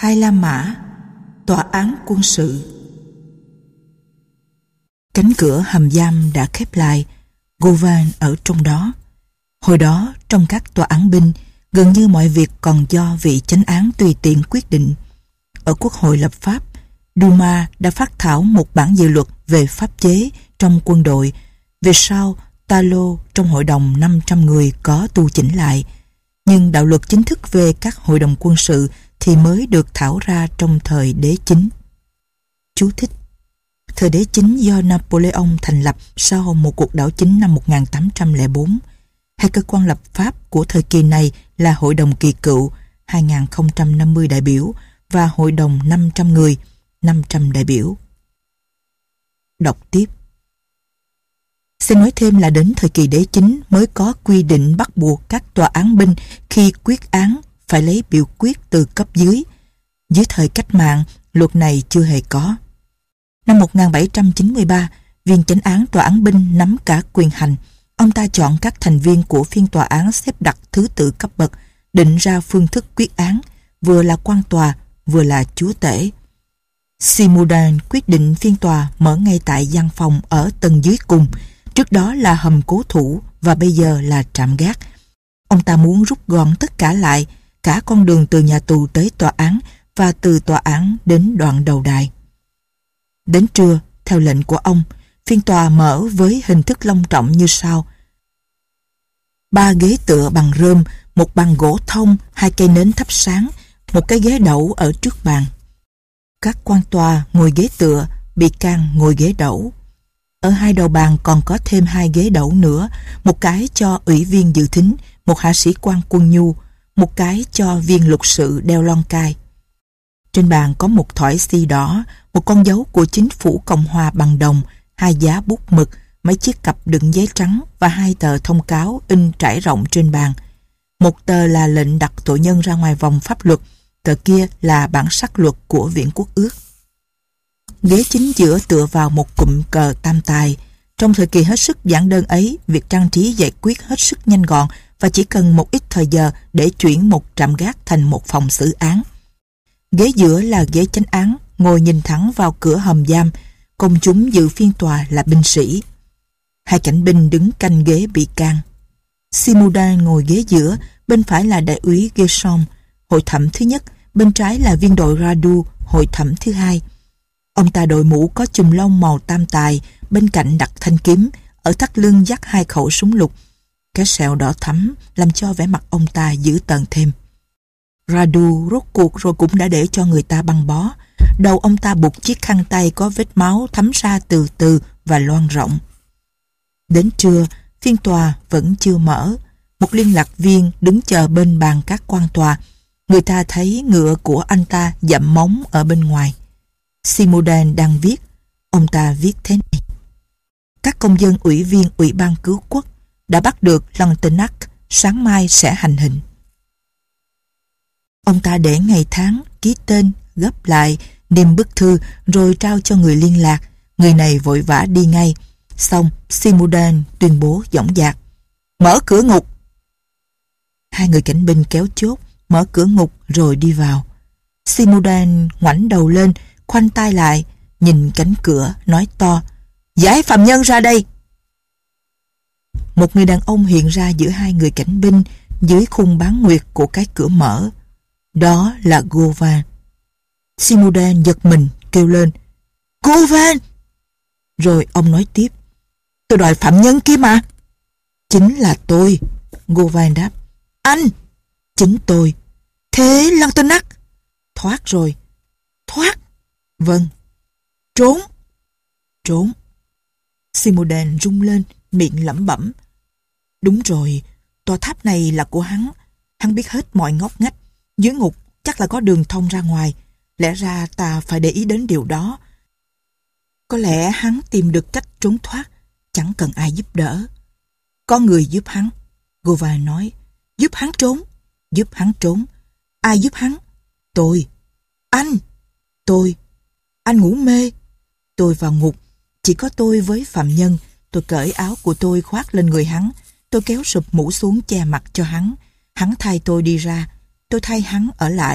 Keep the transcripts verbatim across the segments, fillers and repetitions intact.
Hai La Mã, tòa án quân sự. Cánh cửa hầm giam đã khép lại, Govan ở trong đó. Hồi đó, trong các tòa án binh, gần như mọi việc còn do vị chánh án tùy tiện quyết định. Ở Quốc hội lập pháp, Duma đã phát thảo một bản dự luật về pháp chế trong quân đội. Về sau, Talo trong hội đồng năm trăm người có tu chỉnh lại. Nhưng đạo luật chính thức về các hội đồng quân sự thì mới được thảo ra trong thời đế chính. Chú thích: thời đế chính do Napoleon thành lập sau một cuộc đảo chính năm một nghìn tám trăm lẻ bốn. Hai cơ quan lập pháp của thời kỳ này là Hội đồng Kỳ Cựu hai nghìn không trăm năm mươi đại biểu và Hội đồng năm trăm người năm trăm đại biểu. Đọc tiếp. Xin nói thêm là đến thời kỳ đế chính mới có quy định bắt buộc các tòa án binh khi quyết án phải lấy biểu quyết từ cấp dưới. Dưới thời cách mạng, luật này chưa hề có. Năm một nghìn bảy trăm chín mươi ba, viên chánh án tòa án binh nắm cả quyền hành. Ông ta chọn các thành viên của phiên tòa án xếp đặt thứ tự cấp bậc, định ra phương thức quyết án, vừa là quan tòa, vừa là chúa tể. Simudan quyết định phiên tòa mở ngay tại gian phòng ở tầng dưới cùng, trước đó là hầm cố thủ và bây giờ là trạm gác. Ông ta muốn rút gọn tất cả lại, cả con đường từ nhà tù tới tòa án và từ tòa án đến đoạn đầu đài. Đến trưa, theo lệnh của ông, phiên tòa mở với hình thức long trọng như sau: ba ghế tựa bằng rơm, một bàn gỗ thông, hai cây nến thắp sáng, một cái ghế đẩu ở trước bàn. Các quan tòa ngồi ghế tựa, bị can ngồi ghế đẩu. Ở hai đầu bàn còn có thêm hai ghế đẩu nữa, một cái cho ủy viên dự thính, một hạ sĩ quan quân nhu, một cái cho viên luật sự đeo lon cai. Trên bàn có một thỏi xi đỏ, một con dấu của chính phủ Cộng hòa bằng đồng, hai giá bút mực, mấy chiếc cặp đựng giấy trắng và hai tờ thông cáo in trải rộng trên bàn. Một tờ là lệnh đặt tội nhân ra ngoài vòng pháp luật, tờ kia là bản sắc luật của Viện Quốc ước. Ghế chính giữa tựa vào một cụm cờ tam tài. Trong thời kỳ hết sức giản đơn ấy, việc trang trí giải quyết hết sức nhanh gọn và chỉ cần một ít thời giờ để chuyển một trạm gác thành một phòng xử án. Ghế giữa là ghế chánh án, ngồi nhìn thẳng vào cửa hầm giam. Công chúng dự phiên tòa là binh sĩ. Hai cảnh binh đứng canh ghế bị can. Simudan ngồi ghế giữa, bên phải là đại úy Gershom, hội thẩm thứ nhất, bên trái là viên đội Radu, hội thẩm thứ hai. Ông ta đội mũ có chùm lông màu tam tài, bên cạnh đặt thanh kiếm, ở thắt lưng dắt hai khẩu súng lục. Cái sẹo đỏ thắm làm cho vẻ mặt ông ta dữ tợn thêm. Radu rốt cuộc rồi cũng đã để cho người ta băng bó. Đầu ông ta buộc chiếc khăn tay có vết máu thấm ra từ từ và loang rộng. Đến trưa, phiên tòa vẫn chưa mở. Một liên lạc viên đứng chờ bên bàn các quan tòa. Người ta thấy ngựa của anh ta dậm móng ở bên ngoài. Simudan đang viết. Ông ta viết thế này: các công dân ủy viên Ủy ban Cứu quốc đã bắt được Lantenac, sáng mai sẽ hành hình. Ông ta để ngày tháng, ký tên, gấp lại, niêm bức thư rồi trao cho người liên lạc. Người này vội vã đi ngay. Xong, Simudan tuyên bố dõng dạc: mở cửa ngục. Hai người cảnh binh kéo chốt, mở cửa ngục rồi đi vào. Simudan ngoảnh đầu lên, khoanh tay lại, nhìn cánh cửa, nói to: giải phạm nhân ra đây. Một người đàn ông hiện ra giữa hai người cảnh binh dưới khung bán nguyệt của cái cửa mở. Đó là Govan. Simudan giật mình kêu lên: Govan! Rồi ông nói tiếp: tôi đòi phạm nhân kia mà. Chính là tôi, Govan đáp. Anh! Chính tôi. Thế Lantenac? Thoát rồi. Thoát? Vâng. Trốn? Trốn. Simudan rung lên, miệng lẩm bẩm: đúng rồi, tòa tháp này là của hắn. Hắn biết hết mọi ngóc ngách. Dưới ngục chắc là có đường thông ra ngoài. Lẽ ra ta phải để ý đến điều đó. Có lẽ hắn tìm được cách trốn thoát, chẳng cần ai giúp đỡ. Có người giúp hắn, Govan nói. Giúp hắn trốn? Giúp hắn trốn. Ai giúp hắn? Tôi. Anh? Tôi. Anh ngủ mê. Tôi vào ngục, chỉ có tôi với phạm nhân. Tôi cởi áo của tôi khoác lên người hắn. Tôi kéo sụp mũ xuống che mặt cho hắn. Hắn thay tôi đi ra. Tôi thay hắn ở lại.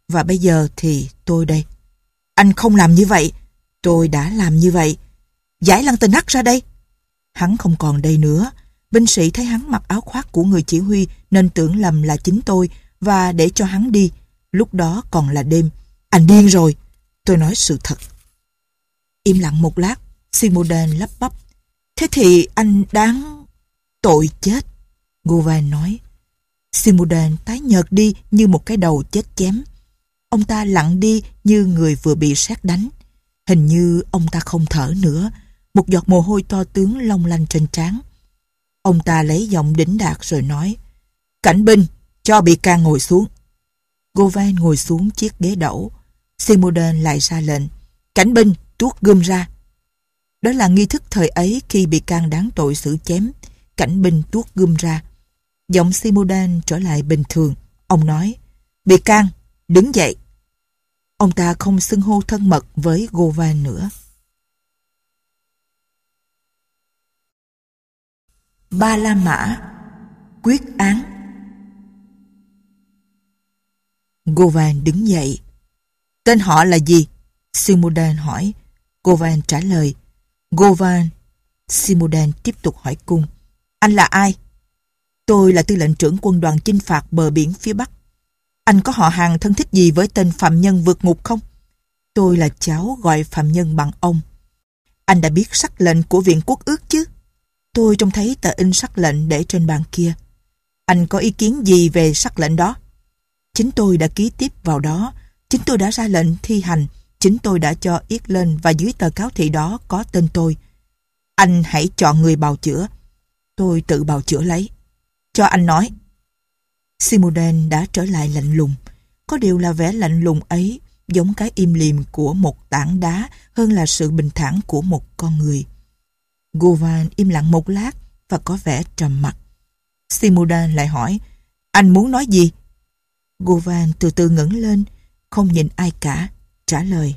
Và bây giờ thì tôi đây. Anh không làm như vậy. Tôi đã làm như vậy. Giải Lăng Tên Hắc ra đây. Hắn không còn đây nữa. Binh sĩ thấy hắn mặc áo khoác của người chỉ huy nên tưởng lầm là chính tôi và để cho hắn đi. Lúc đó còn là đêm. Anh điên rồi. Tôi nói sự thật. Im lặng một lát, Simodan lắp bắp. Thế thì anh đáng... tội chết. Govan nói. Simodan tái nhợt đi như một cái đầu chết chém. Ông ta lặng đi như người vừa bị sét đánh. Hình như ông ta không thở nữa. Một giọt mồ hôi to tướng long lanh trên trán. Ông ta lấy giọng đỉnh đạt rồi nói. Cảnh binh, cho bị can ngồi xuống. Govan ngồi xuống chiếc ghế đẩu. Simodan lại ra lệnh. Cảnh binh, tuốt gươm ra. Đó là nghi thức thời ấy khi bị can đáng tội xử chém. Cảnh binh tuốt gươm ra. Giọng Simodan trở lại bình thường. Ông nói. Bị can, đứng dậy. Ông ta không xưng hô thân mật với Govan nữa. Ba La Mã. Quyết án. Govan đứng dậy. Tên họ là gì? Simodan hỏi. Govan trả lời. Govan. Simodan tiếp tục hỏi cung. Anh là ai? Tôi là tư lệnh trưởng quân đoàn chinh phạt bờ biển phía Bắc. Anh có họ hàng thân thích gì với tên phạm nhân vượt ngục không? Tôi là cháu gọi phạm nhân bằng ông. Anh đã biết sắc lệnh của Viện Quốc ước chứ? Tôi trông thấy tờ in sắc lệnh để trên bàn kia. Anh có ý kiến gì về sắc lệnh đó? Chính tôi đã ký tiếp vào đó. Chính tôi đã ra lệnh thi hành. Chính tôi đã cho yết lên và dưới tờ cáo thị đó có tên tôi. Anh hãy chọn người bào chữa. Tôi tự bào chữa lấy. Cho anh nói. Simodan đã trở lại lạnh lùng. Có điều là vẻ lạnh lùng ấy giống cái im lìm của một tảng đá hơn là sự bình thản của một con người. Govan im lặng một lát và có vẻ trầm mặc. Simodan lại hỏi. Anh muốn nói gì? Govan từ từ ngẩng lên, không nhìn ai cả, trả lời.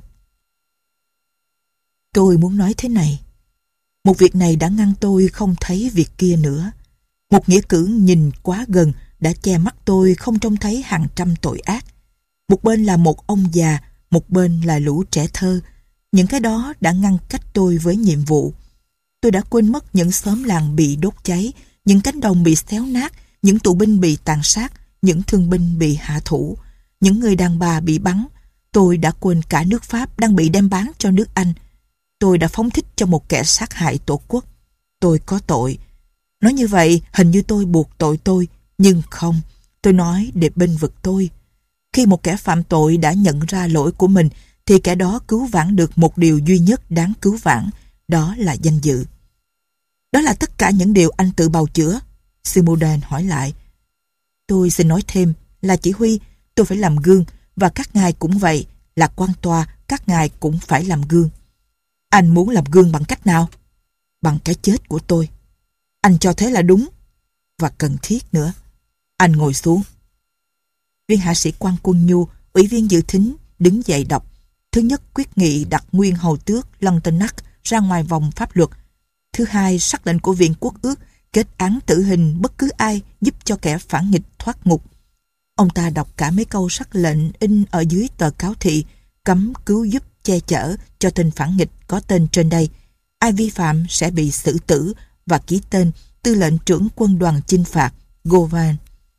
Tôi muốn nói thế này. Một việc này đã ngăn tôi không thấy việc kia nữa. Một nghĩa cử nhìn quá gần đã che mắt tôi không trông thấy hàng trăm tội ác. Một bên là một ông già, một bên là lũ trẻ thơ. Những cái đó đã ngăn cách tôi với nhiệm vụ. Tôi đã quên mất những xóm làng bị đốt cháy, những cánh đồng bị xéo nát, những tù binh bị tàn sát, những thương binh bị hạ thủ, những người đàn bà bị bắn. Tôi đã quên cả nước Pháp đang bị đem bán cho nước Anh. Tôi đã phóng thích cho một kẻ sát hại tổ quốc. Tôi có tội. Nói như vậy, hình như tôi buộc tội tôi, nhưng không, tôi nói để bênh vực tôi. Khi một kẻ phạm tội đã nhận ra lỗi của mình, thì kẻ đó cứu vãn được một điều duy nhất đáng cứu vãn, đó là danh dự. Đó là tất cả những điều anh tự bào chữa. Simodan hỏi lại. Tôi xin nói thêm, là chỉ huy, tôi phải làm gương, và các ngài cũng vậy, là quan tòa, các ngài cũng phải làm gương. Anh muốn làm gương bằng cách nào? Bằng cái chết của tôi. Anh cho thế là đúng, và cần thiết nữa. Anh ngồi xuống. Viên hạ sĩ quan Quân Nhu, ủy viên dự thính, đứng dậy đọc. Thứ nhất, quyết nghị đặt nguyên hầu tước Lontenac ra ngoài vòng pháp luật. Thứ hai, sắc lệnh của Viện Quốc ước kết án tử hình bất cứ ai giúp cho kẻ phản nghịch thoát ngục. Ông ta đọc cả mấy câu sắc lệnh in ở dưới tờ cáo thị, cấm cứu giúp che chở cho tên phản nghịch có tên trên đây. Ai vi phạm sẽ bị xử tử, và ký tên tư lệnh trưởng quân đoàn chinh phạt Govan.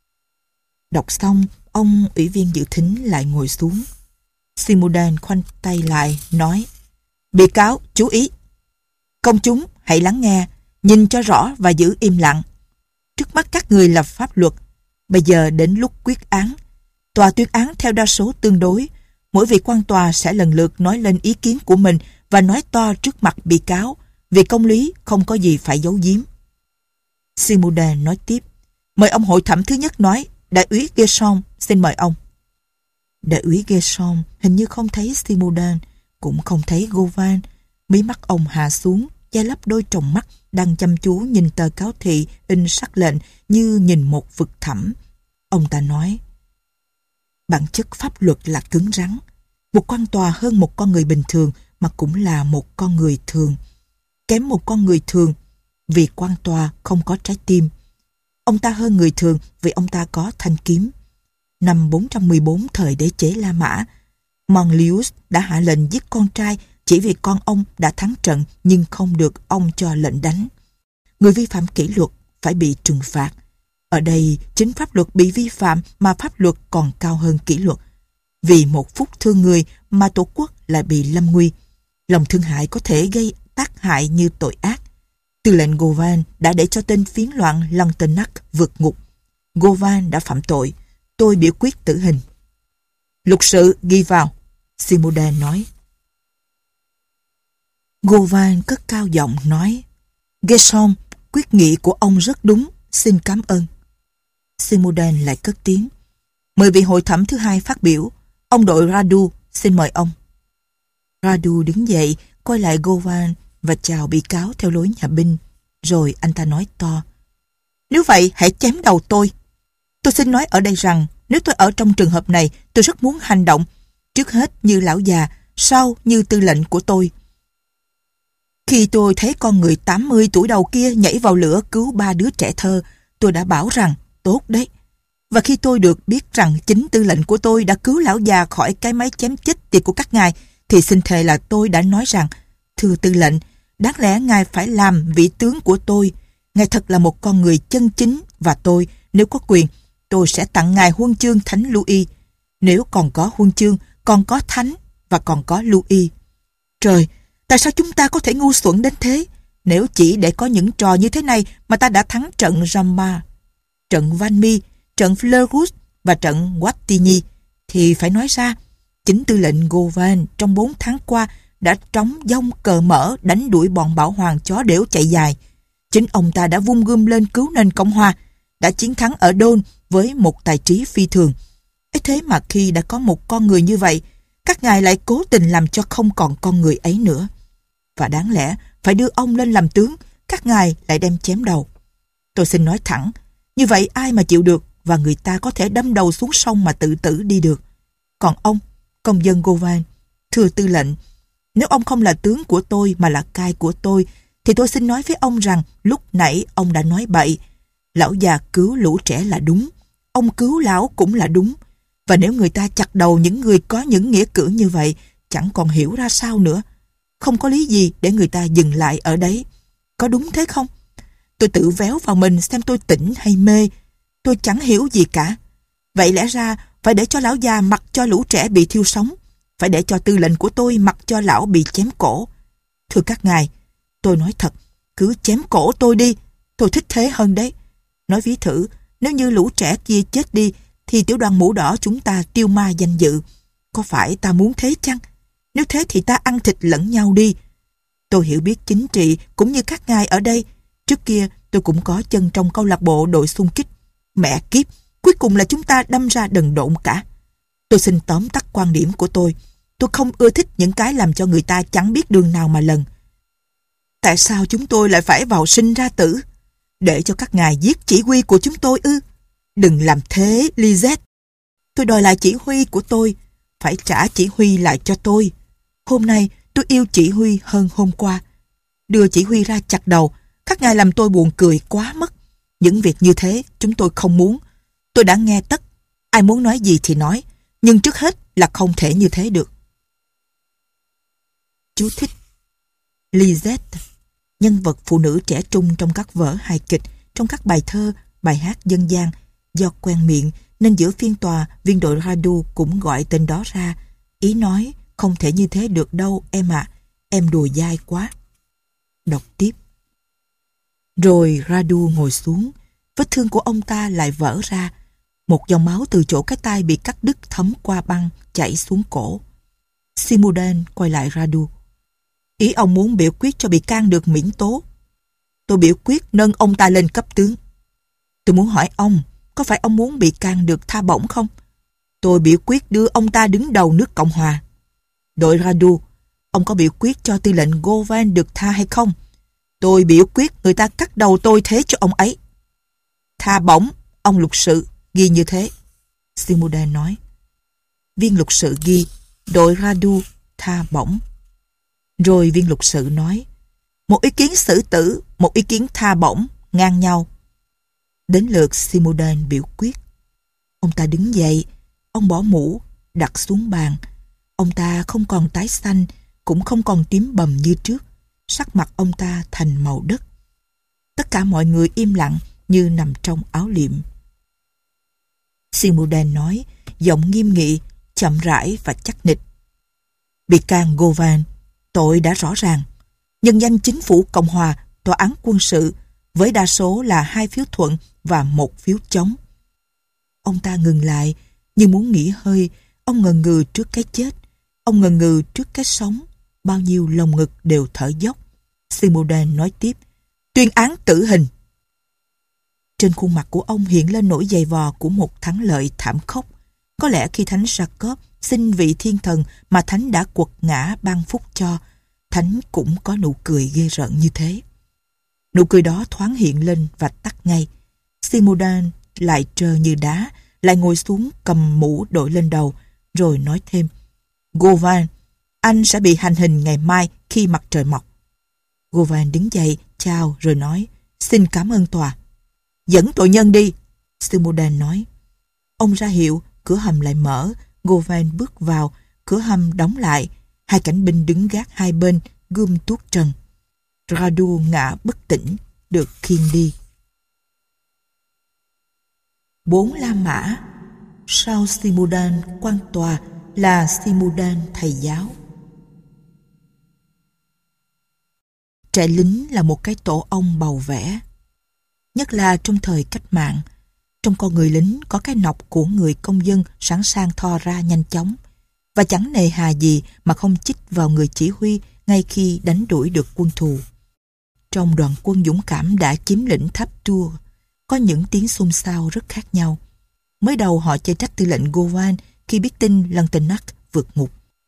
Đọc xong, ông ủy viên dự thính lại ngồi xuống. Simodan khoanh tay lại, nói. Bị cáo, chú ý. Công chúng, hãy lắng nghe, nhìn cho rõ và giữ im lặng. Trước mắt các người lập pháp luật. Bây giờ đến lúc quyết án. Tòa tuyên án theo đa số tương đối. Mỗi vị quan tòa sẽ lần lượt nói lên ý kiến của mình và nói to trước mặt bị cáo. Vì công lý không có gì phải giấu giếm. Simodan nói tiếp. Mời ông hội thẩm thứ nhất nói. Đại úy Gerson, xin mời ông. Đại úy Gerson hình như không thấy Simodan, cũng không thấy Govan. Mí mắt ông hạ xuống, che lấp đôi tròng mắt đang chăm chú nhìn tờ cáo thị in sắc lệnh như nhìn một vực thẳm. Ông ta nói. Bản chất pháp luật là cứng rắn. Một quan tòa hơn một con người bình thường mà cũng là một con người thường. Kém một con người thường vì quan tòa không có trái tim. Ông ta hơn người thường vì ông ta có thanh kiếm. năm bốn trăm mười bốn thời đế chế La Mã, Manlius đã hạ lệnh giết con trai chỉ vì con ông đã thắng trận nhưng không được ông cho lệnh đánh. Người vi phạm kỷ luật phải bị trừng phạt. Ở đây chính pháp luật bị vi phạm mà pháp luật còn cao hơn kỷ luật. Vì một phút thương người mà tổ quốc lại bị lâm nguy. Lòng thương hại có thể gây tác hại như tội ác. Tư lệnh Govan đã để cho tên phiến loạn Lantenac vượt ngục. Govan đã phạm tội. Tôi biểu quyết tử hình. Lục sự ghi vào, Simodan nói. Govan cất cao giọng nói, Gerson, quyết nghị của ông rất đúng, xin cảm ơn. Simodan lại cất tiếng, mời vị hội thẩm thứ hai phát biểu. Ông đội Radu, xin mời ông. Radu đứng dậy, coi lại Govan và chào bị cáo theo lối nhà binh. Rồi anh ta nói to, nếu vậy hãy chém đầu tôi. Tôi xin nói ở đây rằng nếu tôi ở trong trường hợp này, tôi rất muốn hành động. Trước hết như lão già, sau như tư lệnh của tôi. Khi tôi thấy con người tám mươi tuổi đầu kia nhảy vào lửa cứu ba đứa trẻ thơ, tôi đã bảo rằng tốt đấy. Và khi tôi được biết rằng chính tư lệnh của tôi đã cứu lão già khỏi cái máy chém chết tiệt của các ngài, thì xin thề là tôi đã nói rằng, thưa tư lệnh, đáng lẽ ngài phải làm vị tướng của tôi. Ngài thật là một con người chân chính, và tôi, nếu có quyền, tôi sẽ tặng ngài huân chương Thánh Louis. Nếu còn có huân chương, còn có thánh và còn có Louis. Trời, tại sao chúng ta có thể ngu xuẩn đến thế? Nếu chỉ để có những trò như thế này mà ta đã thắng trận Ramma, trận Valmy, trận Fleurus và trận Wattigny, thì phải nói ra, chính tư lệnh Govan trong bốn tháng qua đã trống dông cờ mở đánh đuổi bọn bảo hoàng chó đểu chạy dài. Chính ông ta đã vung gươm lên cứu nền Cộng hòa, đã chiến thắng ở Đôn với một tài trí phi thường. ấy thế mà khi đã có một con người như vậy, các ngài lại cố tình làm cho không còn con người ấy nữa. Và đáng lẽ phải đưa ông lên làm tướng, các ngài lại đem chém đầu. Tôi xin nói thẳng, như vậy ai mà chịu được, và người ta có thể đâm đầu xuống sông mà tự tử đi được. Còn ông, công dân Govan, thưa tư lệnh, nếu ông không là tướng của tôi mà là cai của tôi, thì tôi xin nói với ông rằng lúc nãy ông đã nói bậy. Lão già cứu lũ trẻ là đúng, ông cứu lão cũng là đúng. Và nếu người ta chặt đầu những người có những nghĩa cử như vậy, chẳng còn hiểu ra sao nữa. Không có lý gì để người ta dừng lại ở đấy. Có đúng thế không? Tôi tự véo vào mình xem tôi tỉnh hay mê. Tôi chẳng hiểu gì cả. Vậy lẽ ra phải để cho lão già mặc cho lũ trẻ bị thiêu sống. Phải để cho tư lệnh của tôi mặc cho lão bị chém cổ. Thưa các ngài, tôi nói thật, cứ chém cổ tôi đi. Tôi thích thế hơn đấy. Nói ví thử, nếu như lũ trẻ kia chết đi, thì tiểu đoàn mũ đỏ chúng ta tiêu ma danh dự. Có phải ta muốn thế chăng? Nếu thế thì ta ăn thịt lẫn nhau đi. Tôi hiểu biết chính trị cũng như các ngài ở đây. Trước kia tôi cũng có chân trong câu lạc bộ đội xung kích. Mẹ kiếp, cuối cùng là chúng ta đâm ra đần độn cả. Tôi xin tóm tắt quan điểm của tôi. Tôi không ưa thích những cái làm cho người ta chẳng biết đường nào mà lần. Tại sao chúng tôi lại phải vào sinh ra tử? Để cho các ngài giết chỉ huy của chúng tôi ư? Đừng làm thế, Lizette. Tôi đòi lại chỉ huy của tôi. Phải trả chỉ huy lại cho tôi. Hôm nay tôi yêu chỉ huy hơn hôm qua. Đưa chỉ huy ra chặt đầu, các ngài làm tôi buồn cười quá mất. Những việc như thế chúng tôi không muốn. Tôi đã nghe tất. Ai muốn nói gì thì nói. Nhưng trước hết là không thể như thế được. Chú thích: Lizette, nhân vật phụ nữ trẻ trung trong các vở hài kịch, trong các bài thơ, bài hát dân gian. Do quen miệng nên giữa phiên tòa, viên đội Radu cũng gọi tên đó ra. Ý nói không thể như thế được đâu em ạ, à. Em đùa dai quá. Đọc tiếp. Rồi Radu ngồi xuống. Vết thương của ông ta lại vỡ ra. Một dòng máu từ chỗ cái tay bị cắt đứt thấm qua băng chảy xuống cổ. Simodan quay lại Radu. Ý ông muốn biểu quyết cho bị can được miễn tố. Tôi biểu quyết nâng ông ta lên cấp tướng. Tôi muốn hỏi ông, có phải ông muốn bị can được tha bổng không? Tôi biểu quyết đưa ông ta đứng đầu nước Cộng hòa. Đội Radu, ông có biểu quyết cho tư lệnh Govan được tha hay không? Tôi biểu quyết người ta cắt đầu tôi thế cho ông ấy. Tha bổng, ông luật sự, ghi như thế. Simodan nói. Viên luật sự ghi, đội Radu tha bổng. Rồi viên luật sự nói, một ý kiến xử tử, một ý kiến tha bổng, ngang nhau. Đến lượt Simodan biểu quyết. Ông ta đứng dậy, Ông bỏ mũ, đặt xuống bàn. Ông ta không còn tái xanh, cũng không còn tím bầm như trước. Sắc mặt ông ta thành màu đất. Tất cả mọi người im lặng như nằm trong áo liệm. Simuden nói, giọng nghiêm nghị, chậm rãi và chắc nịch. Bị can Govan, tội đã rõ ràng. Nhân danh chính phủ Cộng hòa, tòa án quân sự, với đa số là hai phiếu thuận và một phiếu chống. Ông ta ngừng lại, như muốn nghỉ hơi. Ông ngần ngừ trước cái chết. Ông ngần ngừ trước cái sống. Bao nhiêu lồng ngực đều thở dốc. Simuden nói tiếp, tuyên án tử hình. Trên khuôn mặt của ông hiện lên nỗi dày vò của một thắng lợi thảm khốc. Có lẽ khi Thánh Jacob xin vị thiên thần mà Thánh đã quật ngã ban phúc cho, Thánh cũng có nụ cười ghê rợn như thế. Nụ cười đó thoáng hiện lên và tắt ngay. Simuden lại trơ như đá, lại ngồi xuống cầm mũ đội lên đầu, rồi nói thêm, Govan, anh sẽ bị hành hình ngày mai khi mặt trời mọc. Govan đứng dậy, chào rồi nói, xin cảm ơn tòa. Dẫn tội nhân đi, Simuden nói. Ông ra hiệu, cửa hầm lại mở, Govan bước vào, cửa hầm đóng lại, hai cảnh binh đứng gác hai bên, gươm tuốt trần. Radu ngã bất tỉnh, được khiêng đi. Bốn La Mã. Sau Simuden quan tòa là Simuden thầy giáo. Trại lính là một cái tổ ong bầu vẽ. Nhất là trong thời cách mạng, trong con người lính có cái nọc của người công dân sẵn sàng thò ra nhanh chóng, và chẳng nề hà gì mà không chích vào người chỉ huy ngay khi đánh đuổi được quân thù. Trong đoàn quân dũng cảm đã chiếm lĩnh Tháp Tour, có những tiếng xôn xao rất khác nhau. Mới đầu họ chê trách tư lệnh Govan khi biết tin Lantenac vượt ngục.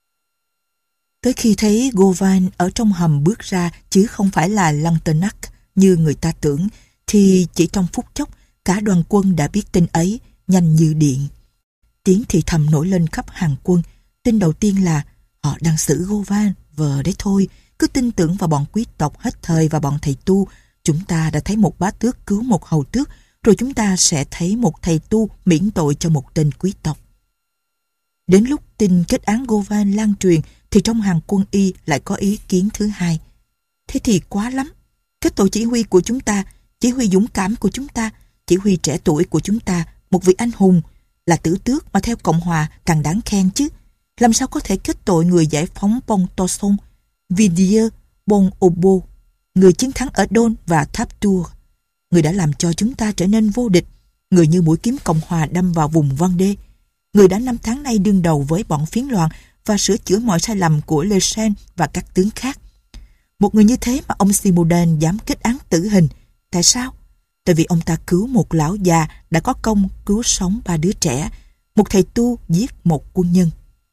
Tới khi thấy Govan ở trong hầm bước ra chứ không phải là Lantenac như người ta tưởng, thì chỉ trong phút chốc cả đoàn quân đã biết tin ấy, nhanh như điện. Tiếng thì thầm nổi lên khắp hàng quân. Tin đầu tiên là họ đang xử Govan, vờ đấy thôi, cứ tin tưởng vào bọn quý tộc hết thời và bọn thầy tu. Chúng ta đã thấy một bá tước cứu một hầu tước, rồi chúng ta sẽ thấy một thầy tu miễn tội cho một tên quý tộc. Đến lúc tin kết án Govan lan truyền thì trong hàng quân y lại có ý kiến thứ hai. Thế thì quá lắm. Cái tổ chỉ huy của chúng ta, chỉ huy dũng cảm của chúng ta, chỉ huy trẻ tuổi của chúng ta, một vị anh hùng, là tử tước mà theo Cộng hòa càng đáng khen chứ. Làm sao có thể kết tội người giải phóng Pontorson, Vidier, Bon Obo, người chiến thắng ở Dôn và Tháp Tour, người đã làm cho chúng ta trở nên vô địch, người như mũi kiếm Cộng hòa đâm vào vùng Vendée, người đã năm tháng nay đương đầu với bọn phiến loạn và sửa chữa mọi sai lầm của Le Chesne và các tướng khác. Một người như thế mà ông Simuden dám kết án tử hình. Tại sao? Tại vì ông ta cứu một lão già đã có công cứu sống ba đứa trẻ, một thầy tu giết một quân nhân.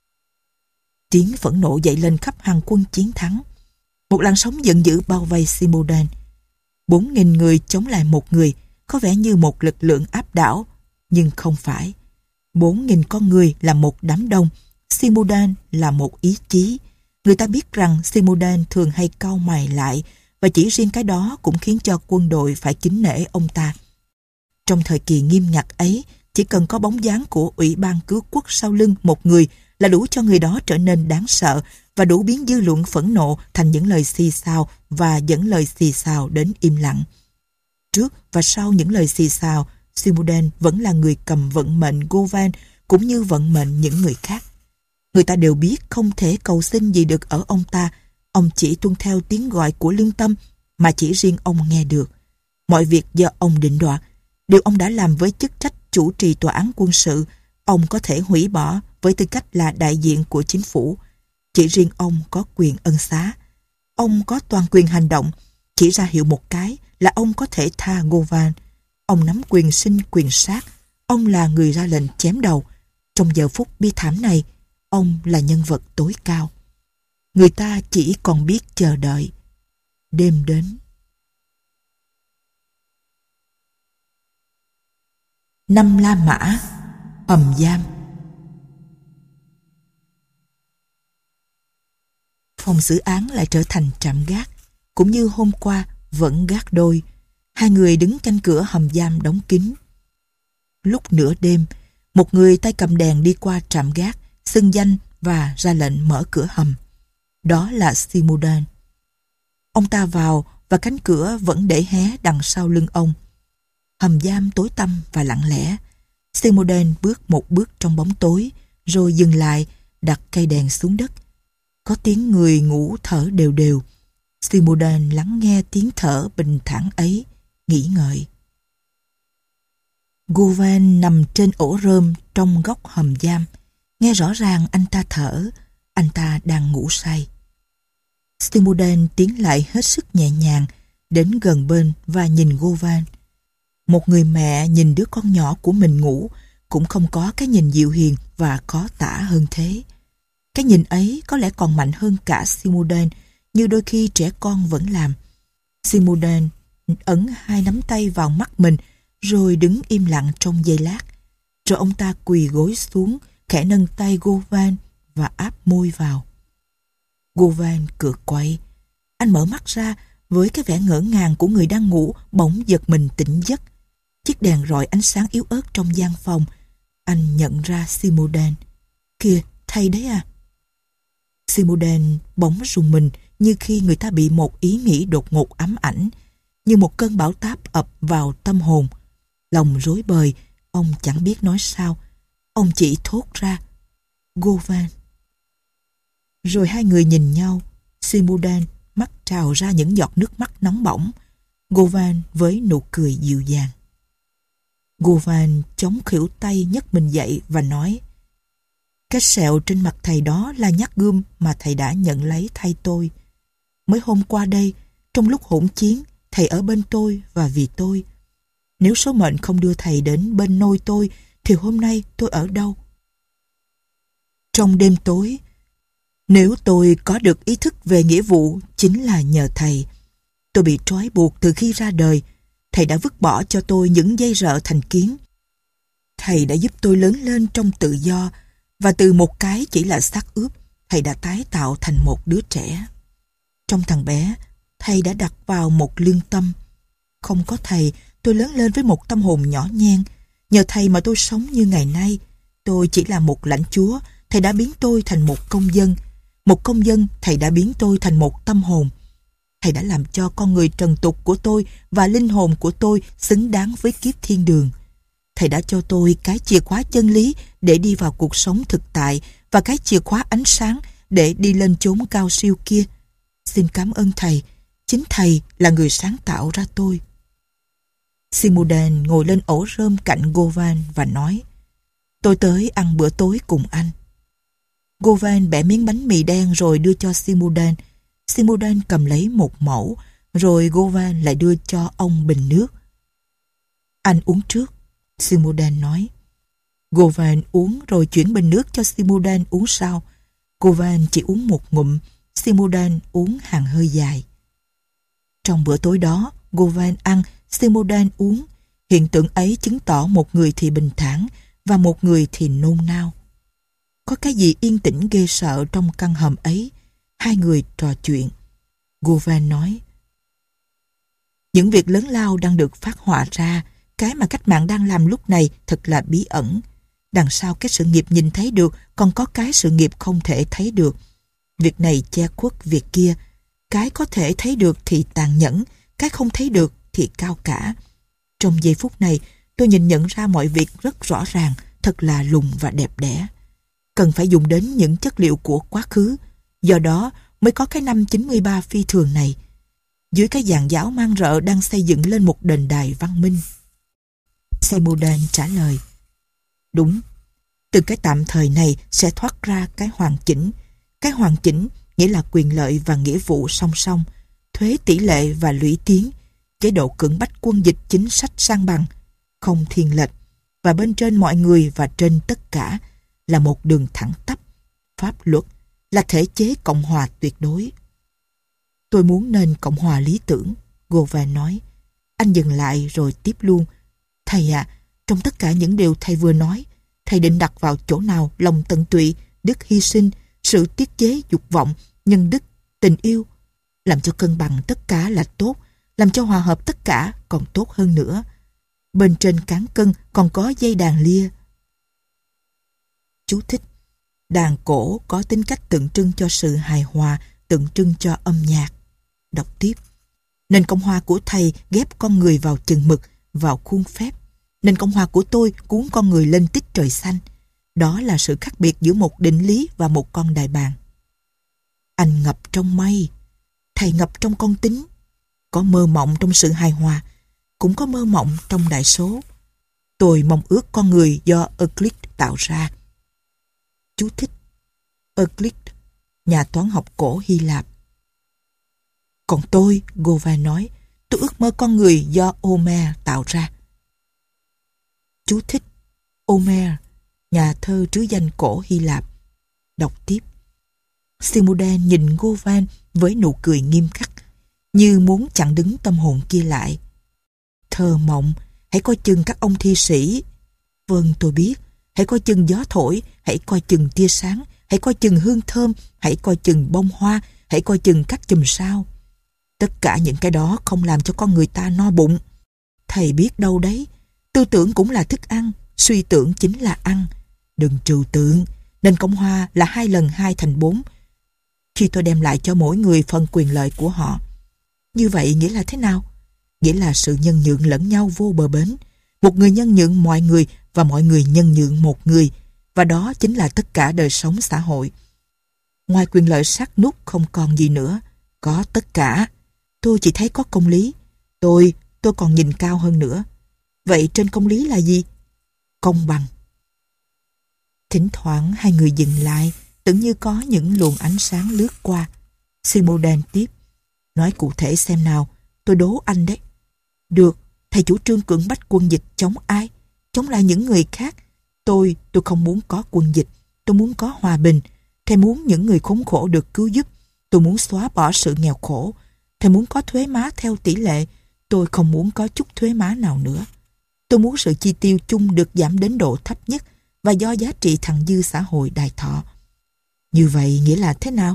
Tiếng phẫn nộ dậy lên khắp hàng quân chiến thắng. Một làn sóng giận dữ bao vây Simuden. Bốn nghìn người chống lại một người, có vẻ như một lực lượng áp đảo, nhưng không phải. Bốn nghìn con người là một đám đông, Simuden là một ý chí. Người ta biết rằng Simuden thường hay cau mày lại, và chỉ riêng cái đó cũng khiến cho quân đội phải kính nể ông ta. Trong thời kỳ nghiêm ngặt ấy, chỉ cần có bóng dáng của Ủy ban cứu quốc sau lưng một người là đủ cho người đó trở nên đáng sợ và đủ biến dư luận phẫn nộ thành những lời xì xào và dẫn lời xì xào đến im lặng. Trước và sau những lời xì xào, Simuden vẫn là người cầm vận mệnh Govan cũng như vận mệnh những người khác. Người ta đều biết không thể cầu xin gì được ở ông ta. Ông chỉ tuân theo tiếng gọi của lương tâm mà chỉ riêng ông nghe được. Mọi việc do ông định đoạt. Điều ông đã làm với chức trách chủ trì tòa án quân sự, ông có thể hủy bỏ với tư cách là đại diện của chính phủ. Chỉ riêng ông có quyền ân xá. Ông có toàn quyền hành động. Chỉ ra hiệu một cái là ông có thể tha Govan. Ông nắm quyền sinh quyền sát. Ông là người ra lệnh chém đầu. Trong giờ phút bi thảm này, ông là nhân vật tối cao. Người ta chỉ còn biết chờ đợi. Đêm đến. Năm La Mã. Hầm giam. Phòng xử án lại trở thành trạm gác. Cũng như hôm qua vẫn gác đôi. Hai người đứng canh cửa hầm giam đóng kín. Lúc nửa đêm, Một người tay cầm đèn đi qua trạm gác, xưng danh và ra lệnh mở cửa hầm. Đó là Simodan. Ông ta vào và cánh cửa vẫn để hé đằng sau lưng ông. Hầm giam tối tăm và lặng lẽ. Simodan bước một bước trong bóng tối, rồi dừng lại, đặt cây đèn xuống đất. Có tiếng người ngủ thở đều đều. Simodan lắng nghe tiếng thở bình thản ấy, nghĩ ngợi. Govan nằm trên ổ rơm trong góc hầm giam. Nghe rõ ràng anh ta thở, anh ta đang ngủ say. Simodan tiến lại hết sức nhẹ nhàng, đến gần bên và nhìn Govan. Một người mẹ nhìn đứa con nhỏ của mình ngủ cũng không có cái nhìn dịu hiền và có tả hơn thế. Cái nhìn ấy có lẽ còn mạnh hơn cả Simodan, như đôi khi trẻ con vẫn làm. Simodan ấn hai nắm tay vào mắt mình, rồi đứng im lặng trong giây lát. Rồi ông ta quỳ gối xuống, khẽ nâng tay Govan và áp môi vào. Govan cựa quậy. Anh mở mắt ra với cái vẻ ngỡ ngàng của người đang ngủ, bỗng giật mình tỉnh giấc. Chiếc đèn rọi ánh sáng yếu ớt trong gian phòng. Anh nhận ra Simodan. Kìa, thầy đấy à? Simodan bỗng rùng mình, như khi người ta bị một ý nghĩ đột ngột ám ảnh, như một cơn bão táp ập vào tâm hồn. Lòng rối bời, ông chẳng biết nói sao. Ông chỉ thốt ra, Govan. Rồi hai người nhìn nhau. Simodan mắt trào ra những giọt nước mắt nóng bỏng. Govan với nụ cười dịu dàng. Govan chống khuỷu tay nhấc mình dậy và nói, cái sẹo trên mặt thầy đó là nhát gươm mà thầy đã nhận lấy thay tôi. Mới hôm qua đây, trong lúc hỗn chiến, thầy ở bên tôi và vì tôi. Nếu số mệnh không đưa thầy đến bên nôi tôi, thì hôm nay tôi ở đâu? Trong đêm tối, nếu tôi có được ý thức về nghĩa vụ, chính là nhờ thầy. Tôi bị trói buộc từ khi ra đời. Thầy đã vứt bỏ cho tôi những dây rợ thành kiến. Thầy đã giúp tôi lớn lên trong tự do, và từ một cái chỉ là xác ướp, thầy đã tái tạo thành một đứa trẻ. Trong thằng bé, thầy đã đặt vào một lương tâm. Không có thầy, tôi lớn lên với một tâm hồn nhỏ nhen. Nhờ thầy mà tôi sống như ngày nay. Tôi chỉ là một lãnh chúa, thầy đã biến tôi thành một công dân. Một công dân, thầy đã biến tôi thành một tâm hồn. Thầy đã làm cho con người trần tục của tôi và linh hồn của tôi xứng đáng với kiếp thiên đường. Thầy đã cho tôi cái chìa khóa chân lý để đi vào cuộc sống thực tại và cái chìa khóa ánh sáng để đi lên chốn cao siêu kia. Xin cảm ơn thầy. Chính thầy là người sáng tạo ra tôi. Simodan ngồi lên ổ rơm cạnh Govan và nói, tôi tới ăn bữa tối cùng anh. Govan bẻ miếng bánh mì đen rồi đưa cho Simodan. Simodan cầm lấy một mẩu, rồi Govan lại đưa cho ông bình nước. Anh uống trước, Simodan nói. Govan uống rồi chuyển bình nước cho Simodan uống sau. Govan chỉ uống một ngụm, Simodan uống hàng hơi dài. Trong bữa tối đó, Govan ăn, Simodan uống. Hiện tượng ấy chứng tỏ một người thì bình thản và một người thì nôn nao. Có cái gì yên tĩnh ghê sợ trong căn hầm ấy. Hai người trò chuyện. Govan nói, những việc lớn lao đang được phát họa ra. Cái mà cách mạng đang làm lúc này thật là bí ẩn. Đằng sau cái sự nghiệp nhìn thấy được còn có cái sự nghiệp không thể thấy được. Việc này che khuất việc kia. Cái có thể thấy được thì tàn nhẫn, cái không thấy được thì cao cả. Trong giây phút này, tôi nhìn nhận ra mọi việc rất rõ ràng, thật là lùng và đẹp đẽ. Cần phải dùng đến những chất liệu của quá khứ. Do đó mới có cái năm chín mươi ba phi thường này. Dưới cái giàn giáo mang rợ đang xây dựng lên một đền đài văn minh. Simodan trả lời, đúng, từ cái tạm thời này sẽ thoát ra cái hoàn chỉnh. Cái hoàn chỉnh nghĩa là quyền lợi và nghĩa vụ song song, thuế tỷ lệ và lũy tiến, chế độ cưỡng bách quân dịch, chính sách sang bằng, không thiên lệch, và bên trên mọi người và trên tất cả là một đường thẳng tắp. Pháp luật là thể chế cộng hòa tuyệt đối. Tôi muốn nên cộng hòa lý tưởng, Govan nói. Anh dừng lại rồi tiếp luôn. Thầy à, trong tất cả những điều thầy vừa nói, thầy định đặt vào chỗ nào lòng tận tụy, đức hy sinh, sự tiết chế dục vọng, nhân đức, tình yêu? Làm cho cân bằng tất cả là tốt, làm cho hòa hợp tất cả còn tốt hơn nữa. Bên trên cán cân còn có dây đàn lia. Chú thích: đàn cổ có tính cách tượng trưng cho sự hài hòa, tượng trưng cho âm nhạc. Đọc tiếp: nền Cộng hòa của thầy ghép con người vào chừng mực, vào khuôn phép. Nền Cộng hòa của tôi cuốn con người lên tích trời xanh. Đó là sự khác biệt giữa một định lý và một con đại bàng. Anh ngập trong mây, thầy ngập trong con tính. Có mơ mộng trong sự hài hòa, cũng có mơ mộng trong đại số. Tôi mong ước con người do Euclid tạo ra. Chú thích: Euclid, nhà toán học cổ Hy Lạp. Còn tôi, Govan nói, tôi ước mơ con người do Homer tạo ra. Chú thích: Homer, nhà thơ trứ danh cổ Hy Lạp. Đọc tiếp: Simuden nhìn Govan với nụ cười nghiêm khắc, như muốn chặn đứng tâm hồn kia lại. Thơ mộng, hãy coi chừng các ông thi sĩ. Vâng, tôi biết. Hãy coi chừng gió thổi, hãy coi chừng tia sáng, hãy coi chừng hương thơm, hãy coi chừng bông hoa, hãy coi chừng các chùm sao. Tất cả những cái đó không làm cho con người ta no bụng. Thầy biết đâu đấy, tư tưởng cũng là thức ăn, suy tưởng chính là ăn. Đừng trừu tượng, nền Cộng hòa là hai lần hai thành bốn. Khi tôi đem lại cho mỗi người phần quyền lợi của họ. Như vậy nghĩa là thế nào? Nghĩa là sự nhân nhượng lẫn nhau vô bờ bến. Một người nhân nhượng mọi người và mọi người nhân nhượng một người. Và đó chính là tất cả đời sống xã hội. Ngoài quyền lợi sát nút không còn gì nữa. Có tất cả. Tôi chỉ thấy có công lý. Tôi, tôi còn nhìn cao hơn nữa. Vậy trên công lý là gì? Công bằng. Thỉnh thoảng hai người dừng lại, tưởng như có những luồng ánh sáng lướt qua. Simuden tiếp: nói cụ thể xem nào, tôi đố anh đấy. Được, thầy chủ trương cưỡng bách quân dịch chống ai? Chống lại những người khác. Tôi, tôi không muốn có quân dịch. Tôi muốn có hòa bình. Thầy muốn những người khốn khổ được cứu giúp. Tôi muốn xóa bỏ sự nghèo khổ. Thầy muốn có thuế má theo tỷ lệ. Tôi không muốn có chút thuế má nào nữa. Tôi muốn sự chi tiêu chung được giảm đến độ thấp nhất và do giá trị thặng dư xã hội đài thọ. Như vậy nghĩa là thế nào?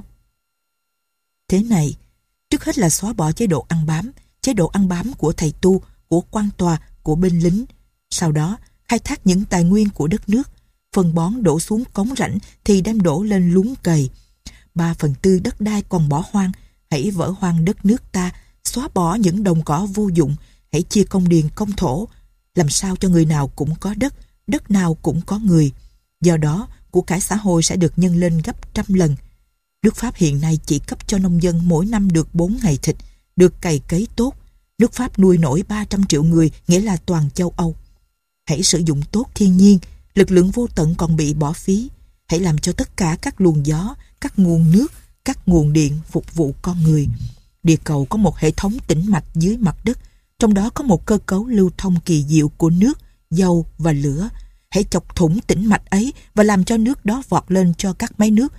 Thế này, trước hết là xóa bỏ chế độ ăn bám, chế độ ăn bám của thầy tu, của quan tòa, của binh lính. Sau đó, khai thác những tài nguyên của đất nước, phân bón đổ xuống cống rãnh thì đem đổ lên luống cày. Ba phần tư đất đai còn bỏ hoang, hãy vỡ hoang đất nước ta, xóa bỏ những đồng cỏ vô dụng, hãy chia công điền công thổ, làm sao cho người nào cũng có đất, đất nào cũng có người. Do đó, của cải xã hội sẽ được nhân lên gấp trăm lần. Nước Pháp hiện nay chỉ cấp cho nông dân mỗi năm được bốn ngày thịt, được cày cấy tốt. Nước Pháp nuôi nổi ba trăm triệu người, nghĩa là toàn châu Âu. Hãy sử dụng tốt thiên nhiên, lực lượng vô tận còn bị bỏ phí. Hãy làm cho tất cả các luồng gió, các nguồn nước, các nguồn điện phục vụ con người. Địa cầu có một hệ thống tĩnh mạch dưới mặt đất, trong đó có một cơ cấu lưu thông kỳ diệu của nước, dầu và lửa. Hãy chọc thủng tĩnh mạch ấy và làm cho nước đó vọt lên cho các máy nước,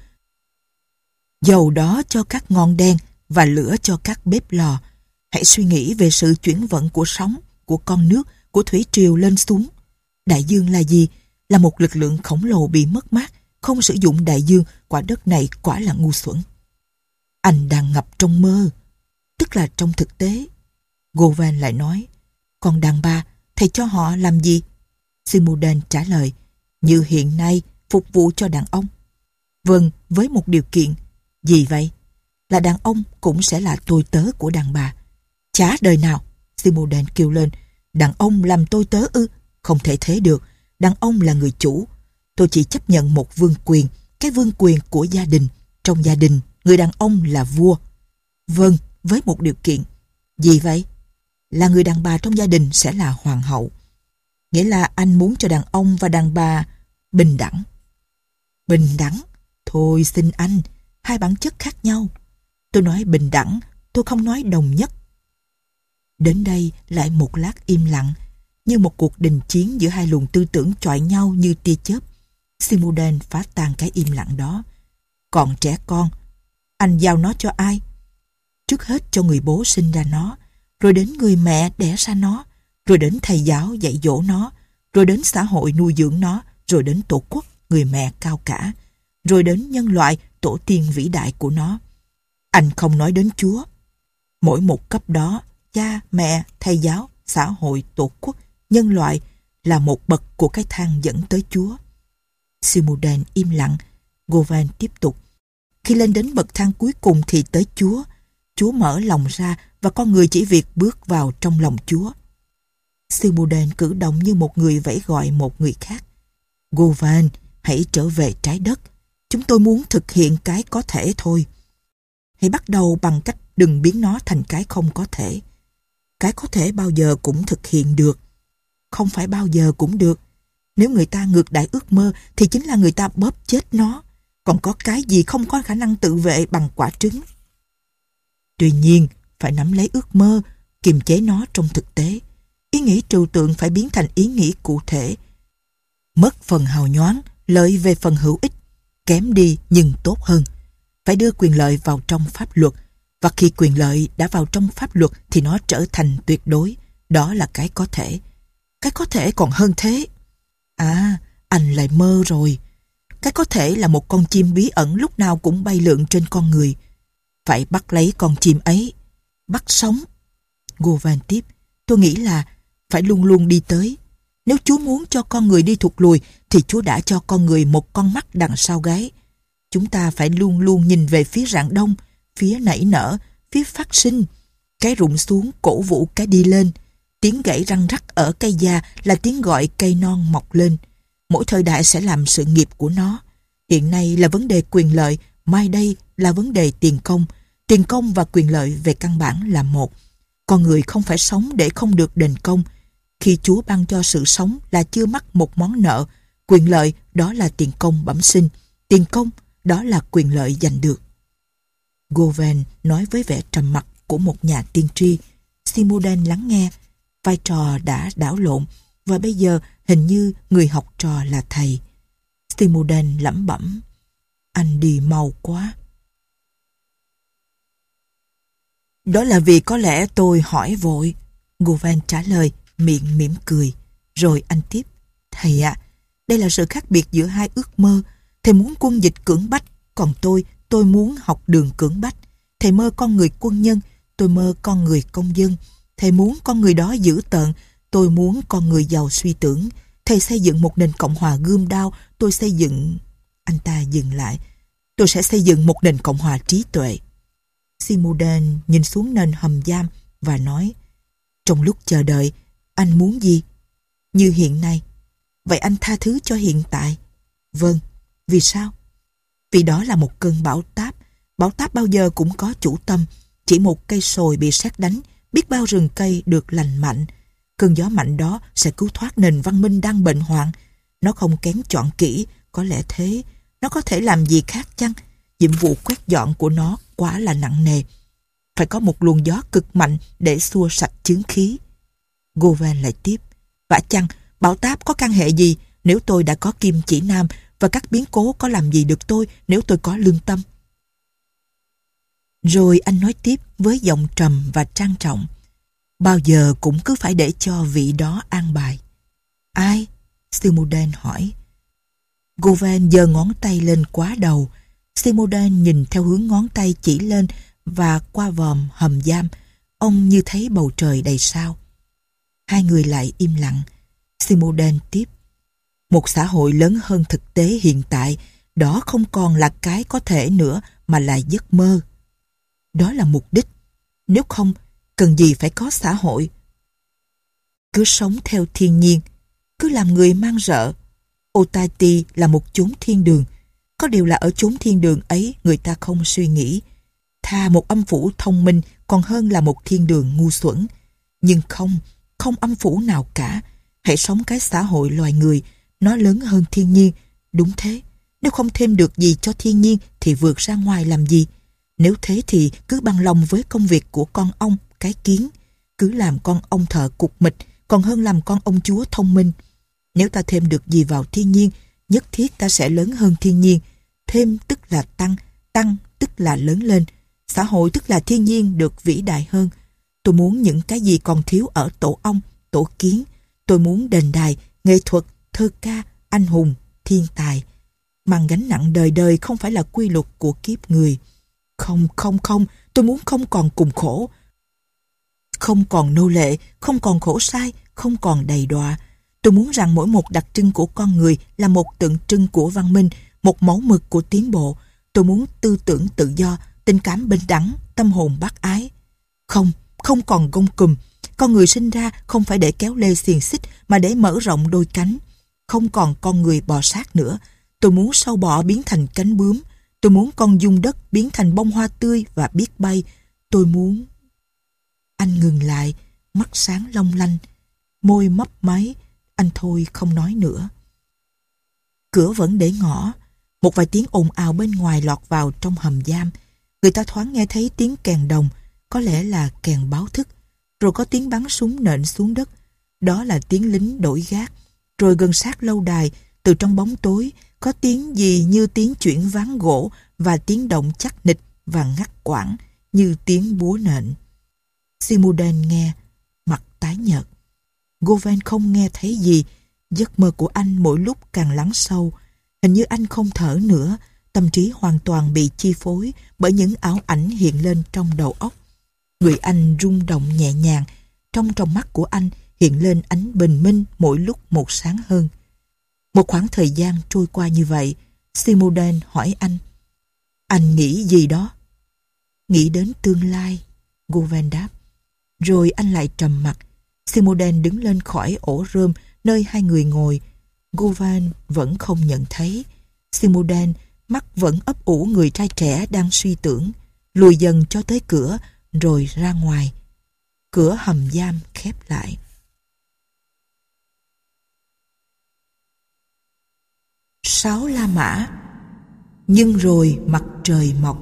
dầu đó cho các ngọn đèn và lửa cho các bếp lò. Hãy suy nghĩ về sự chuyển vận của sóng, của con nước, của thủy triều lên xuống. Đại dương là gì? Là một lực lượng khổng lồ bị mất mát. Không sử dụng đại dương, quả đất này quả là ngu xuẩn. Anh đang ngập trong mơ, tức là trong thực tế. Govan lại nói: còn đàn bà, thầy cho họ làm gì? Simuden trả lời: như hiện nay, phục vụ cho đàn ông. Vâng, với một điều kiện. Gì vậy? Là đàn ông cũng sẽ là tôi tớ của đàn bà. Chả đời nào! Simuden kêu lên: đàn ông làm tôi tớ ư? Không thể thế được. Đàn ông là người chủ. Tôi chỉ chấp nhận một vương quyền, cái vương quyền của gia đình. Trong gia đình, người đàn ông là vua. Vâng, với một điều kiện. Gì vậy? Là người đàn bà trong gia đình sẽ là hoàng hậu. Nghĩa là anh muốn cho đàn ông và đàn bà bình đẳng. Bình đẳng? Thôi xin anh, hai bản chất khác nhau. Tôi nói bình đẳng, tôi không nói đồng nhất. Đến đây lại một lát im lặng, như một cuộc đình chiến giữa hai luồng tư tưởng chọi nhau như tia chớp. Simuden phá tan cái im lặng đó. Còn trẻ con, anh giao nó cho ai? Trước hết cho người bố sinh ra nó, rồi đến người mẹ đẻ ra nó, rồi đến thầy giáo dạy dỗ nó, rồi đến xã hội nuôi dưỡng nó, rồi đến tổ quốc, người mẹ cao cả, rồi đến nhân loại, tổ tiên vĩ đại của nó. Anh không nói đến Chúa. Mỗi một cấp đó, cha, mẹ, thầy giáo, xã hội, tổ quốc, nhân loại là một bậc của cái thang dẫn tới Chúa. Simodan im lặng. Govan tiếp tục. Khi lên đến bậc thang cuối cùng thì tới Chúa. Chúa mở lòng ra và con người chỉ việc bước vào trong lòng Chúa. Simodan cử động như một người vẫy gọi một người khác. Govan, hãy trở về trái đất. Chúng tôi muốn thực hiện cái có thể thôi. Hãy bắt đầu bằng cách đừng biến nó thành cái không có thể. Cái có thể bao giờ cũng thực hiện được. Không phải bao giờ cũng được. Nếu người ta ngược đãi ước mơ thì chính là người ta bóp chết nó. Còn có cái gì không có khả năng tự vệ bằng quả trứng. Tuy nhiên, phải nắm lấy ước mơ, kiềm chế nó trong thực tế. Ý nghĩ trừu tượng phải biến thành ý nghĩ cụ thể. Mất phần hào nhoáng, lợi về phần hữu ích. Kém đi nhưng tốt hơn. Phải đưa quyền lợi vào trong pháp luật. Và khi quyền lợi đã vào trong pháp luật thì nó trở thành tuyệt đối. Đó là cái có thể. Cái có thể còn hơn thế. À, anh lại mơ rồi. Cái có thể là một con chim bí ẩn lúc nào cũng bay lượn trên con người. Phải bắt lấy con chim ấy. Bắt sống. Govan tiếp. Tôi nghĩ là phải luôn luôn đi tới. Nếu Chúa muốn cho con người đi thụt lùi thì Chúa đã cho con người một con mắt đằng sau gáy. Chúng ta phải luôn luôn nhìn về phía rạng đông, phía nảy nở, phía phát sinh. Cái rụng xuống cổ vũ cái đi lên. Tiếng gãy răng rắc ở cây già là tiếng gọi cây non mọc lên. Mỗi thời đại sẽ làm sự nghiệp của nó. Hiện nay là vấn đề quyền lợi, mai đây là vấn đề tiền công. Tiền công và quyền lợi về căn bản là một. Con người không phải sống để không được đền công. Khi Chúa ban cho sự sống là chưa mắc một món nợ. Quyền lợi đó là tiền công bẩm sinh. Tiền công đó là quyền lợi giành được. Govan nói với vẻ trầm mặc của một nhà tiên tri. Simodan lắng nghe. Vai trò đã đảo lộn và bây giờ hình như người học trò là thầy. Simodan lẩm bẩm. Anh đi mau quá. Đó là vì có lẽ tôi hỏi vội. Govan trả lời, miệng mỉm cười. Rồi anh tiếp. Thầy ạ, à, đây là sự khác biệt giữa hai ước mơ. Thầy muốn quân dịch cưỡng bách, còn tôi, tôi muốn học đường cưỡng bách. Thầy mơ con người quân nhân, tôi mơ con người công dân. Thầy muốn con người đó dữ tợn, tôi muốn con người giàu suy tưởng. Thầy xây dựng một nền cộng hòa gươm đao, tôi xây dựng... Anh ta dừng lại. Tôi sẽ xây dựng một nền cộng hòa trí tuệ. Simodan nhìn xuống nền hầm giam và nói, trong lúc chờ đợi, anh muốn gì? Như hiện nay. Vậy anh tha thứ cho hiện tại. Vâng. Vì sao? Vì đó là một cơn bão táp. Bão táp bao giờ cũng có chủ tâm. Chỉ một cây sồi bị sét đánh, biết bao rừng cây được lành mạnh. Cơn gió mạnh đó sẽ cứu thoát nền văn minh đang bệnh hoạn. Nó không kén chọn kỹ, có lẽ thế. Nó có thể làm gì khác chăng? Nhiệm vụ quét dọn của nó quá là nặng nề. Phải có một luồng gió cực mạnh để xua sạch chướng khí. Govan lại tiếp. Vả chăng, bão táp có căn hệ gì nếu tôi đã có kim chỉ nam, và các biến cố có làm gì được tôi nếu tôi có lương tâm? Rồi anh nói tiếp với giọng trầm và trang trọng. Bao giờ cũng cứ phải để cho vị đó an bài. Ai? Simodan hỏi. Govan giơ ngón tay lên quá đầu. Simodan nhìn theo hướng ngón tay chỉ lên và qua vòm hầm giam. Ông như thấy bầu trời đầy sao. Hai người lại im lặng. Simodan tiếp. Một xã hội lớn hơn thực tế hiện tại, đó không còn là cái có thể nữa mà là giấc mơ. Đó là mục đích. Nếu không, cần gì phải có xã hội? Cứ sống theo thiên nhiên, cứ làm người mang rợ. Otati là một chốn thiên đường. Có điều là ở chốn thiên đường ấy người ta không suy nghĩ. Thà một âm phủ thông minh còn hơn là một thiên đường ngu xuẩn. Nhưng không, không âm phủ nào cả. Hãy sống cái xã hội loài người, nó lớn hơn thiên nhiên. Đúng thế, nếu không thêm được gì cho thiên nhiên thì vượt ra ngoài làm gì? Nếu thế thì cứ bằng lòng với công việc của con ong, cái kiến. Cứ làm con ong thợ cục mịch còn hơn làm con ong chúa thông minh. Nếu ta thêm được gì vào thiên nhiên, nhất thiết ta sẽ lớn hơn thiên nhiên. Thêm tức là tăng, tăng tức là lớn lên. Xã hội tức là thiên nhiên được vĩ đại hơn. Tôi muốn những cái gì còn thiếu ở tổ ong, tổ kiến. Tôi muốn đền đài, nghệ thuật, thơ ca, anh hùng, thiên tài. Mang gánh nặng đời đời không phải là quy luật của kiếp người. Không, không, không, tôi muốn không còn cùng khổ. Không còn nô lệ, không còn khổ sai, không còn đầy đọa. Tôi muốn rằng mỗi một đặc trưng của con người là một tượng trưng của văn minh, một mẫu mực của tiến bộ. Tôi muốn tư tưởng tự do, tình cảm bình đẳng, tâm hồn bác ái. Không, không còn gông cùm. Con người sinh ra không phải để kéo lê xiềng xích mà để mở rộng đôi cánh. Không còn con người bò sát nữa. Tôi muốn sâu bọ biến thành cánh bướm. Tôi muốn con dung đất biến thành bông hoa tươi và biết bay. Tôi muốn... Anh ngừng lại, mắt sáng long lanh, môi mấp máy. Anh thôi không nói nữa. Cửa vẫn để ngỏ. Một vài tiếng ồn ào bên ngoài lọt vào trong hầm giam. Người ta thoáng nghe thấy tiếng kèn đồng, có lẽ là kèn báo thức. Rồi có tiếng bắn súng nện xuống đất. Đó là tiếng lính đổi gác. Rồi gần sát lâu đài, từ trong bóng tối, có tiếng gì như tiếng chuyển ván gỗ và tiếng động chắc nịch và ngắt quãng như tiếng búa nện. Simuden nghe, mặt tái nhợt. Govan không nghe thấy gì. Giấc mơ của anh mỗi lúc càng lắng sâu. Hình như anh không thở nữa. Tâm trí hoàn toàn bị chi phối bởi những ảo ảnh hiện lên trong đầu óc. Người anh rung động nhẹ nhàng. Trong trong mắt của anh hiện lên ánh bình minh mỗi lúc một sáng hơn. Một khoảng thời gian trôi qua như vậy. Simuden hỏi anh: Anh nghĩ gì đó? Nghĩ đến tương lai, Govan đáp. Rồi anh lại trầm mặc. Simuden đứng lên khỏi ổ rơm nơi hai người ngồi. Govan vẫn không nhận thấy. Simuden, mắt vẫn ấp ủ người trai trẻ đang suy tưởng, lùi dần cho tới cửa, rồi ra ngoài. Cửa hầm giam khép lại. Sáu La Mã. Nhưng rồi mặt trời mọc.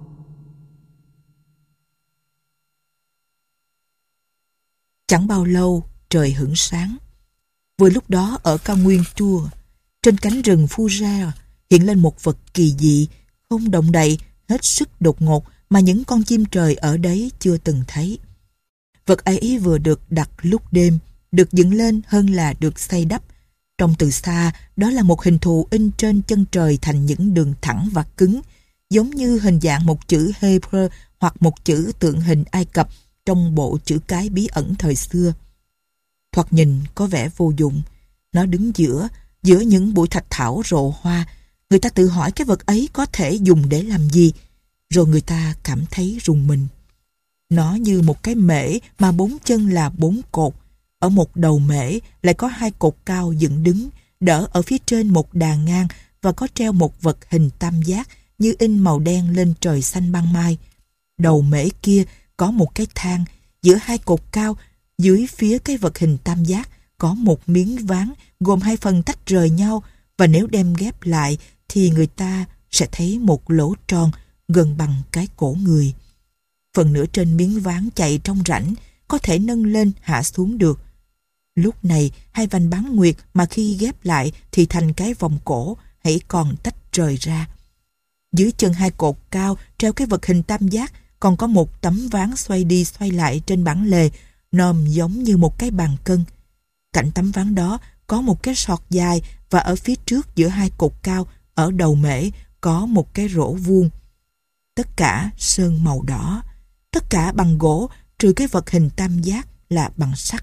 Chẳng bao lâu trời hửng sáng. Vừa lúc đó ở cao nguyên Tours, trên cánh rừng Fougères hiện lên một vật kỳ dị, không động đậy, hết sức đột ngột mà những con chim trời ở đấy chưa từng thấy. Vật ấy vừa được đặt lúc đêm, được dựng lên hơn là được xây đắp. Trông từ xa, đó là một hình thù in trên chân trời thành những đường thẳng và cứng, giống như hình dạng một chữ Hebrew hoặc một chữ tượng hình Ai Cập trong bộ chữ cái bí ẩn thời xưa. Thoạt nhìn có vẻ vô dụng. Nó đứng giữa, giữa những bụi thạch thảo rộ hoa. Người ta tự hỏi cái vật ấy có thể dùng để làm gì, rồi người ta cảm thấy rùng mình. Nó như một cái mễ mà bốn chân là bốn cột. Ở một đầu mễ lại có hai cột cao dựng đứng, đỡ ở phía trên một đàn ngang và có treo một vật hình tam giác như in màu đen lên trời xanh ban mai. Đầu mễ kia có một cái thang, giữa hai cột cao, dưới phía cái vật hình tam giác có một miếng ván gồm hai phần tách rời nhau, và nếu đem ghép lại thì người ta sẽ thấy một lỗ tròn gần bằng cái cổ người. Phần nửa trên miếng ván chạy trong rãnh, có thể nâng lên hạ xuống được. Lúc này hai vành bán nguyệt mà khi ghép lại thì thành cái vòng cổ hãy còn tách rời ra. Dưới chân hai cột cao treo cái vật hình tam giác còn có một tấm ván xoay đi xoay lại trên bản lề, nôm giống như một cái bàn cân. Cạnh tấm ván đó có một cái sọt dài, và ở phía trước giữa hai cột cao ở đầu mễ có một cái rổ vuông. Tất cả sơn màu đỏ, tất cả bằng gỗ, trừ cái vật hình tam giác là bằng sắt.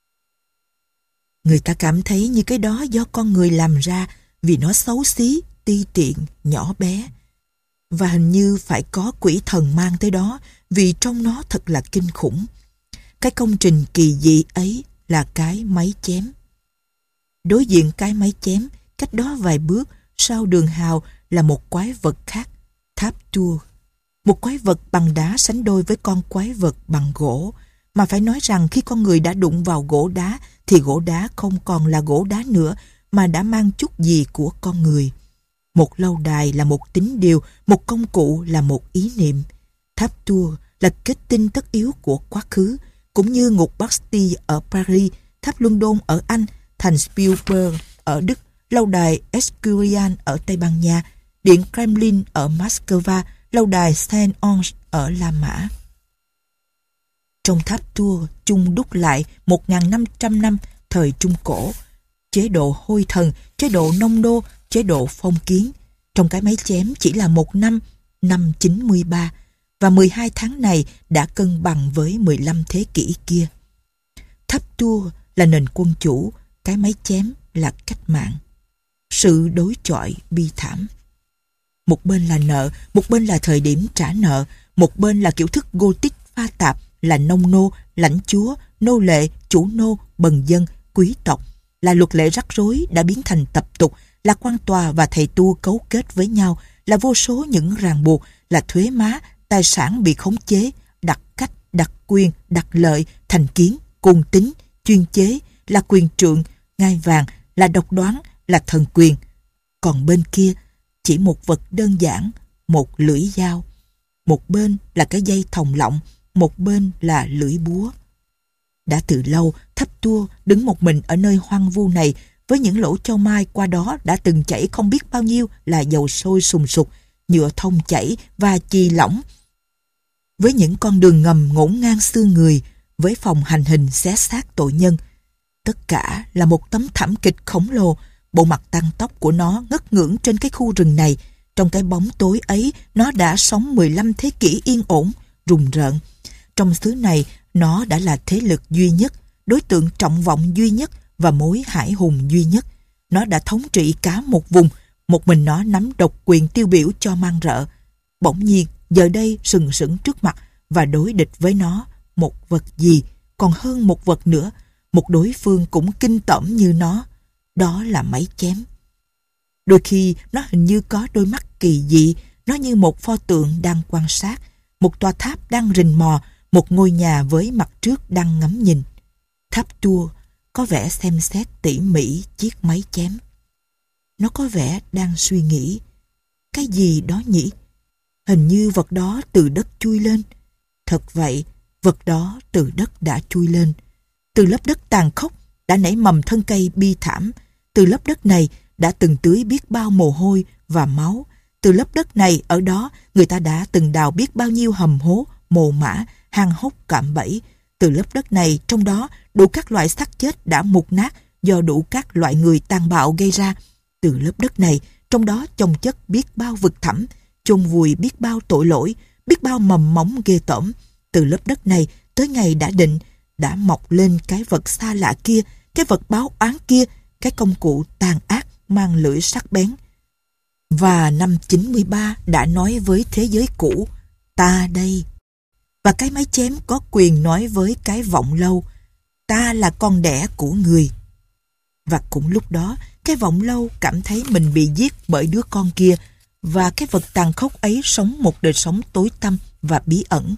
Người ta cảm thấy như cái đó do con người làm ra, vì nó xấu xí, ti tiện, nhỏ bé. Và hình như phải có quỷ thần mang tới đó, vì trong nó thật là kinh khủng. Cái công trình kỳ dị ấy là cái máy chém. Đối diện cái máy chém, cách đó vài bước, sau đường hào là một quái vật khác, tháp Tours. Một quái vật bằng đá sánh đôi với con quái vật bằng gỗ, mà phải nói rằng khi con người đã đụng vào gỗ đá thì gỗ đá không còn là gỗ đá nữa, mà đã mang chút gì của con người. Một lâu đài là một tín điều, một công cụ là một ý niệm. Tháp Tours là kết tinh tất yếu của quá khứ, cũng như ngục Bastille ở Paris, tháp London ở Anh, thành Spielberg ở Đức, lâu đài Escurial ở Tây Ban Nha, điện Kremlin ở Moscow, lâu đài Saint-Onge ở La Mã. Trong tháp Tours chung đúc lại một nghìn năm trăm năm thời Trung Cổ, chế độ hôi thần, chế độ nông đô, chế độ phong kiến. Trong cái máy chém chỉ là một năm, năm chín mươi ba, và mười hai tháng này đã cân bằng với mười lăm thế kỷ kia. Tháp Tours là nền quân chủ, cái máy chém là cách mạng. Sự đối chọi bi thảm. Một bên là nợ, một bên là thời điểm trả nợ, một bên là kiểu thức Gothic pha tạp, là nông nô, lãnh chúa, nô lệ, chủ nô, bần dân, quý tộc, là luật lệ rắc rối đã biến thành tập tục, là quan tòa và thầy tu cấu kết với nhau, là vô số những ràng buộc, là thuế má, tài sản bị khống chế, đặc cách, đặc quyền, đặc lợi, thành kiến, cung tín, chuyên chế, là quyền trượng, ngai vàng, là độc đoán, là thần quyền. Còn bên kia, chỉ một vật đơn giản, một lưỡi dao. Một bên là cái dây thòng lọng, một bên là lưỡi búa. Đã từ lâu, Tháp Tua đứng một mình ở nơi hoang vu này, với những lỗ châu mai qua đó đã từng chảy không biết bao nhiêu là dầu sôi sùng sục, nhựa thông chảy và chì lỏng. Với những con đường ngầm ngổn ngang xương người, với phòng hành hình xé xác tội nhân. Tất cả là một tấm thảm kịch khổng lồ. Bộ mặt tăng tóc của nó ngất ngưỡng trên cái khu rừng này. Trong cái bóng tối ấy, nó đã sống mười lăm thế kỷ yên ổn, rùng rợn. Trong xứ này, nó đã là thế lực duy nhất, đối tượng trọng vọng duy nhất và mối hải hùng duy nhất. Nó đã thống trị cả một vùng, một mình nó nắm độc quyền tiêu biểu cho mang rợ. Bỗng nhiên, giờ đây sừng sững trước mặt và đối địch với nó một vật gì, còn hơn một vật nữa, một đối phương cũng kinh tởm như nó. Đó là máy chém. Đôi khi nó hình như có đôi mắt kỳ dị, nó như một pho tượng đang quan sát, một tòa tháp đang rình mò, một ngôi nhà với mặt trước đang ngắm nhìn. Tháp Tua có vẻ xem xét tỉ mỉ chiếc máy chém. Nó có vẻ đang suy nghĩ. Cái gì đó nhỉ? Hình như vật đó từ đất chui lên. Thật vậy, vật đó từ đất đã chui lên. Từ lớp đất tàn khốc đã nảy mầm thân cây bi thảm. Từ lớp đất này đã từng tưới biết bao mồ hôi và máu. Từ lớp đất này ở đó người ta đã từng đào biết bao nhiêu hầm hố, mồ mã, hang hốc cạm bẫy. Từ lớp đất này trong đó đủ các loại xác chết đã mục nát do đủ các loại người tàn bạo gây ra. Từ lớp đất này trong đó chồng chất biết bao vực thẳm, chôn vùi biết bao tội lỗi, biết bao mầm móng ghê tởm. Từ lớp đất này tới ngày đã định đã mọc lên cái vật xa lạ kia, cái vật báo oán kia, cái công cụ tàn ác mang lưỡi sắc bén. Và năm chín mươi ba đã nói với thế giới cũ, ta đây. Và cái máy chém có quyền nói với cái vọng lâu, ta là con đẻ của người. Và cũng lúc đó, cái vọng lâu cảm thấy mình bị giết bởi đứa con kia, và cái vật tàn khốc ấy sống một đời sống tối tăm và bí ẩn.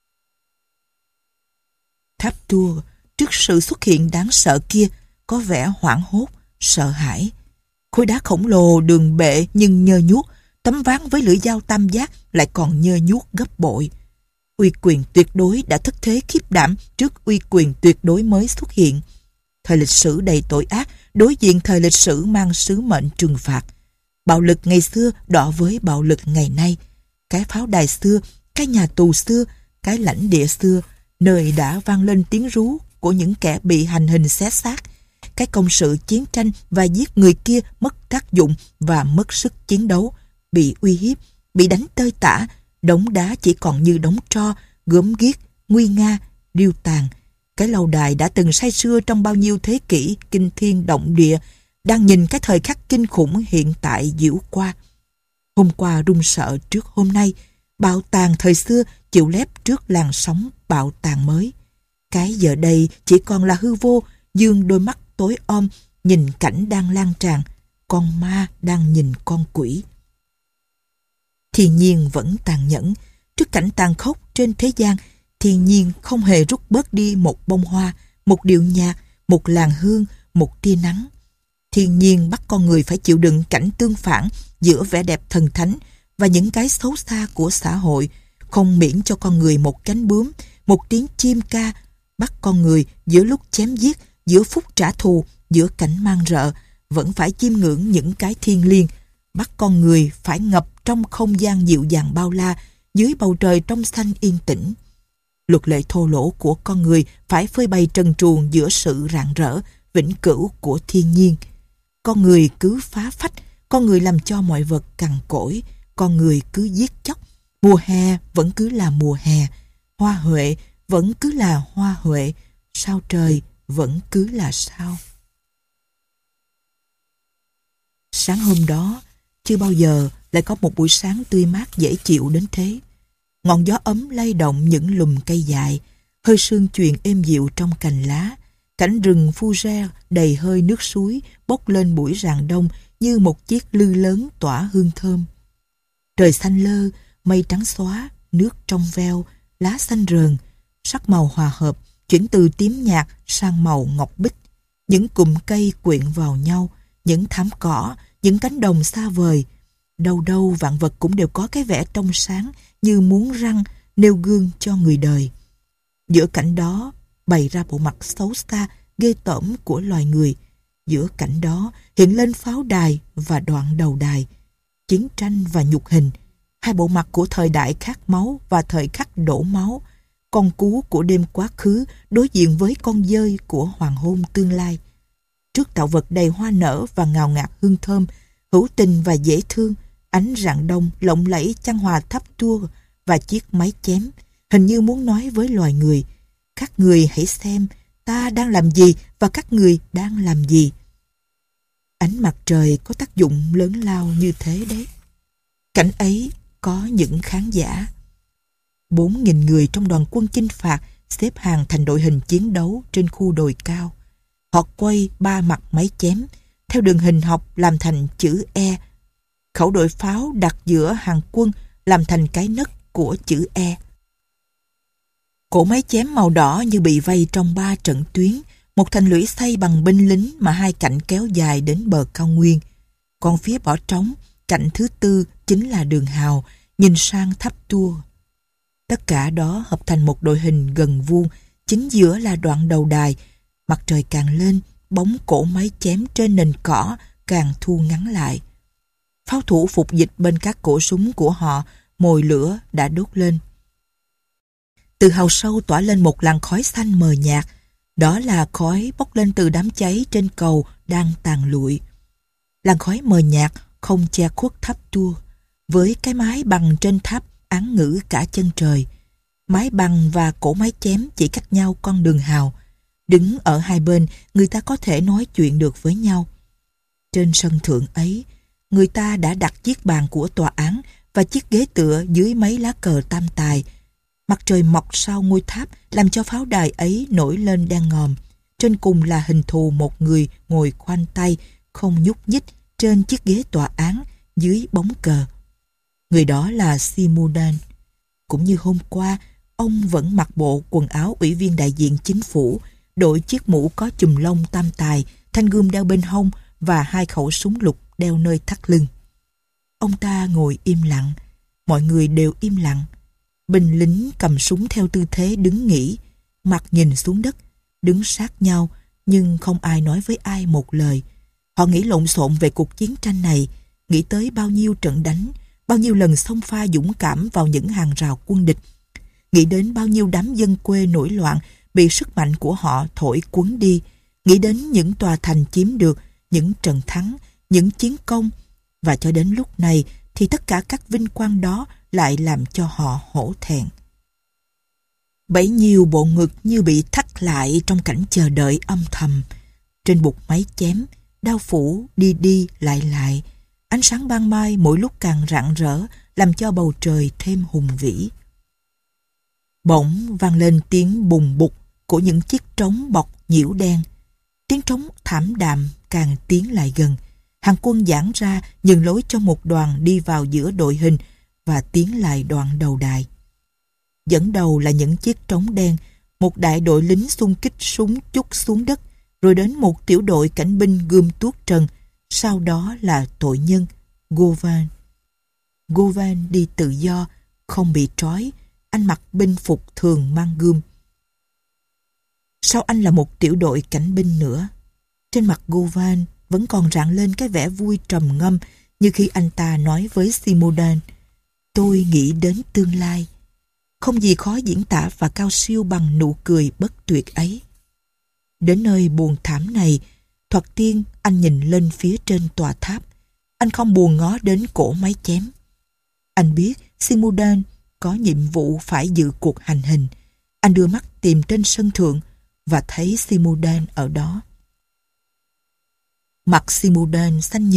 Tháp Tua trước sự xuất hiện đáng sợ kia có vẻ hoảng hốt, sợ hãi. Khối đá khổng lồ đường bệ nhưng nhơ nhuốc, tấm ván với lưỡi dao tam giác lại còn nhơ nhuốc gấp bội. Uy quyền tuyệt đối đã thất thế khiếp đảm trước uy quyền tuyệt đối mới xuất hiện. Thời lịch sử đầy tội ác đối diện thời lịch sử mang sứ mệnh trừng phạt. Bạo lực ngày xưa đọ với bạo lực ngày nay. Cái pháo đài xưa, cái nhà tù xưa, cái lãnh địa xưa, nơi đã vang lên tiếng rú của những kẻ bị hành hình xé xác. Cái công sự chiến tranh và giết người kia mất tác dụng và mất sức chiến đấu, bị uy hiếp, bị đánh tơi tả, đống đá chỉ còn như đống tro, gớm ghiếc, nguy nga, điêu tàn. Cái lâu đài đã từng say sưa trong bao nhiêu thế kỷ kinh thiên động địa, đang nhìn cái thời khắc kinh khủng hiện tại diễu qua. Hôm qua run sợ trước hôm nay, bạo tàn thời xưa chịu lép trước làn sóng bạo tàn mới. Cái giờ đây chỉ còn là hư vô, dương đôi mắt tối om, nhìn cảnh đang lan tràn, con ma đang nhìn con quỷ. Thiên nhiên vẫn tàn nhẫn, trước cảnh tàn khốc trên thế gian, thiên nhiên không hề rút bớt đi một bông hoa, một điệu nhạc, một làn hương, một tia nắng. Thiên nhiên bắt con người phải chịu đựng cảnh tương phản giữa vẻ đẹp thần thánh và những cái xấu xa của xã hội, không miễn cho con người một cánh bướm, một tiếng chim ca, bắt con người giữa lúc chém giết, giữa phút trả thù, giữa cảnh mang rợ, vẫn phải chiêm ngưỡng những cái thiêng liêng, bắt con người phải ngập trong không gian dịu dàng bao la, dưới bầu trời trong xanh yên tĩnh. Luật lệ thô lỗ của con người phải phơi bày trần truồng giữa sự rạng rỡ, vĩnh cửu của thiên nhiên. Con người cứ phá phách, con người làm cho mọi vật cằn cỗi, con người cứ giết chóc. Mùa hè vẫn cứ là mùa hè, hoa huệ vẫn cứ là hoa huệ, sao trời vẫn cứ là sao. Sáng hôm đó, chưa bao giờ lại có một buổi sáng tươi mát dễ chịu đến thế. Ngọn gió ấm lay động những lùm cây dài, hơi sương chuyền êm dịu trong cành lá. Cảnh rừng fougère đầy hơi nước suối bốc lên buổi rạng đông như một chiếc lư lớn tỏa hương thơm. Trời xanh lơ, mây trắng xóa, nước trong veo, lá xanh rờn, sắc màu hòa hợp, chuyển từ tím nhạt sang màu ngọc bích. Những cụm cây quyện vào nhau, những thảm cỏ, những cánh đồng xa vời. Đâu đâu vạn vật cũng đều có cái vẻ trong sáng như muốn răng, nêu gương cho người đời. Giữa cảnh đó bày ra bộ mặt xấu xa, ghê tởm của loài người. Giữa cảnh đó hiện lên pháo đài và đoạn đầu đài, chiến tranh và nhục hình, hai bộ mặt của thời đại khát máu và thời khắc đổ máu, con cú của đêm quá khứ đối diện với con dơi của hoàng hôn tương lai. Trước tạo vật đầy hoa nở và ngào ngạt hương thơm, hữu tình và dễ thương, ánh rạng đông lộng lẫy chan hòa thắp tua và chiếc máy chém, hình như muốn nói với loài người: các người hãy xem ta đang làm gì và các người đang làm gì. Ánh mặt trời có tác dụng lớn lao như thế đấy. Cảnh ấy có những khán giả. Bốn nghìn người trong đoàn quân chinh phạt xếp hàng thành đội hình chiến đấu trên khu đồi cao. Họ quay ba mặt máy chém theo đường hình học làm thành chữ E. Khẩu đội pháo đặt giữa hàng quân làm thành cái nấc của chữ E. Cỗ máy chém màu đỏ như bị vây trong ba trận tuyến, một thành lũy xây bằng binh lính mà hai cạnh kéo dài đến bờ cao nguyên. Còn phía bỏ trống, cạnh thứ tư chính là đường hào, nhìn sang tháp tua. Tất cả đó hợp thành một đội hình gần vuông, chính giữa là đoạn đầu đài. Mặt trời càng lên, bóng cỗ máy chém trên nền cỏ càng thu ngắn lại. Pháo thủ phục dịch bên các cổ súng của họ, mồi lửa đã đốt lên. Từ hào sâu tỏa lên một làn khói xanh mờ nhạt. Đó là khói bốc lên từ đám cháy trên cầu đang tàn lụi. Làn khói mờ nhạt không che khuất tháp tua, với cái mái bằng trên tháp án ngữ cả chân trời. Mái bằng và cổ mái chém chỉ cách nhau con đường hào. Đứng ở hai bên, người ta có thể nói chuyện được với nhau. Trên sân thượng ấy, người ta đã đặt chiếc bàn của tòa án và chiếc ghế tựa dưới mấy lá cờ tam tài. Mặt trời mọc sau ngôi tháp làm cho pháo đài ấy nổi lên đen ngòm. Trên cùng là hình thù một người ngồi khoanh tay, không nhúc nhích trên chiếc ghế tòa án dưới bóng cờ. Người đó là Simoudan. Cũng như hôm qua, ông vẫn mặc bộ quần áo ủy viên đại diện chính phủ, đội chiếc mũ có chùm lông tam tài, thanh gươm đeo bên hông và hai khẩu súng lục đeo nơi thắt lưng. Ông ta ngồi im lặng, mọi người đều im lặng. Binh lính cầm súng theo tư thế đứng nghỉ, mặt nhìn xuống đất, đứng sát nhau, nhưng không ai nói với ai một lời. Họ nghĩ lộn xộn về cuộc chiến tranh này, nghĩ tới bao nhiêu trận đánh, bao nhiêu lần xông pha dũng cảm vào những hàng rào quân địch, nghĩ đến bao nhiêu đám dân quê nổi loạn bị sức mạnh của họ thổi cuốn đi, nghĩ đến những tòa thành chiếm được, những trận thắng, những chiến công, và cho đến lúc này thì tất cả các vinh quang đó lại làm cho họ hổ thẹn. Bấy nhiêu bộ ngực như bị thắt lại trong cảnh chờ đợi âm thầm. Trên bục máy chém, đao phủ đi đi lại lại. Ánh sáng ban mai mỗi lúc càng rạng rỡ, làm cho bầu trời thêm hùng vĩ. Bỗng vang lên tiếng bùng bục của những chiếc trống bọc nhiễu đen. Tiếng trống thảm đạm càng tiến lại gần. Hàng quân giãn ra nhường lối cho một đoàn đi vào giữa đội hình và tiến lại đoạn đầu đài. Dẫn đầu là những chiếc trống đen, một đại đội lính xung kích súng chúc xuống đất, rồi đến một tiểu đội cảnh binh gươm tuốt trần, sau đó là tội nhân Govan. Govan đi tự do, không bị trói, anh mặc binh phục thường mang gươm. Sau anh là một tiểu đội cảnh binh nữa. Trên mặt Govan vẫn còn rạng lên cái vẻ vui trầm ngâm, như khi anh ta nói với Simoudan: "Tôi nghĩ đến tương lai." Không gì khó diễn tả và cao siêu bằng nụ cười bất tuyệt ấy. Đến nơi buồn thảm này, thoạt tiên anh nhìn lên phía trên tòa tháp. Anh không buồn ngó đến cổ máy chém. Anh biết Simoudan có nhiệm vụ phải dự cuộc hành hình. Anh đưa mắt tìm trên sân thượng và thấy Simoudan ở đó. Mặt Simoudan xanh nhợt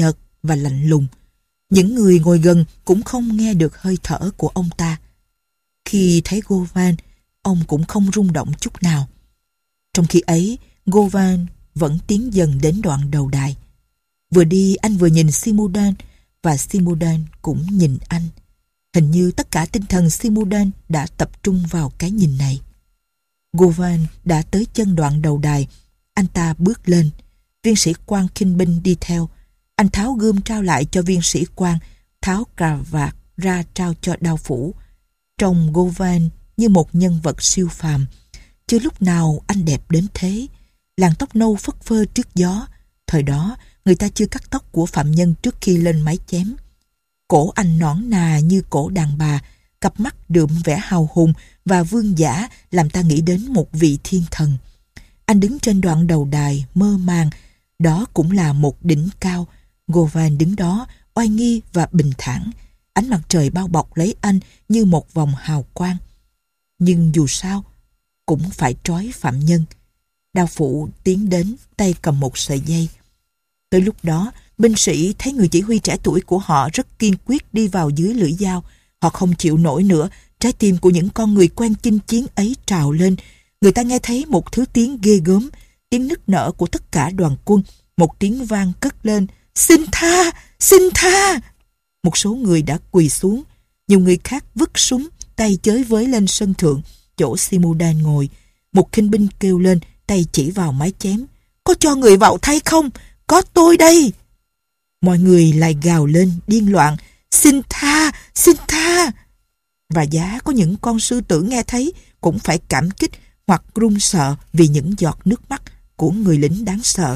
và lạnh lùng. Những người ngồi gần cũng không nghe được hơi thở của ông ta. Khi thấy Govan, ông cũng không rung động chút nào. Trong khi ấy, Govan vẫn tiến dần đến đoạn đầu đài. Vừa đi anh vừa nhìn Simudan, và Simudan cũng nhìn anh. Hình như tất cả tinh thần Simudan đã tập trung vào cái nhìn này. Govan đã tới chân đoạn đầu đài. Anh ta bước lên. Viên sĩ quan khinh binh đi theo. Anh tháo gươm trao lại cho viên sĩ quan, tháo cà vạt ra trao cho đao phủ. Trông Govan như một nhân vật siêu phàm. Chưa lúc nào anh đẹp đến thế. Làn tóc nâu phất phơ trước gió. Thời đó, người ta chưa cắt tóc của phạm nhân trước khi lên máy chém. Cổ anh nõn nà như cổ đàn bà, cặp mắt đượm vẻ hào hùng và vương giả làm ta nghĩ đến một vị thiên thần. Anh đứng trên đoạn đầu đài mơ màng, đó cũng là một đỉnh cao. Govan đứng đó oai nghi và bình thản. Ánh mặt trời bao bọc lấy anh như một vòng hào quang. Nhưng dù sao cũng phải trói phạm nhân. Đao phủ tiến đến, tay cầm một sợi dây. Tới lúc đó, binh sĩ thấy người chỉ huy trẻ tuổi của họ rất kiên quyết đi vào dưới lưỡi dao. Họ không chịu nổi nữa. Trái tim của những con người quen chinh chiến ấy trào lên. Người ta nghe thấy một thứ tiếng ghê gớm, tiếng nức nở của tất cả đoàn quân. Một tiếng vang cất lên: "Xin tha! Xin tha!" Một số người đã quỳ xuống. Nhiều người khác vứt súng, tay chới với lên sân thượng, chỗ Simudan ngồi. Một khinh binh kêu lên, tay chỉ vào mái chém: "Có cho người vào thay không? Có tôi đây!" Mọi người lại gào lên điên loạn: "Xin tha! Xin tha!" Và giá có những con sư tử nghe thấy cũng phải cảm kích hoặc run sợ vì những giọt nước mắt của người lính đáng sợ.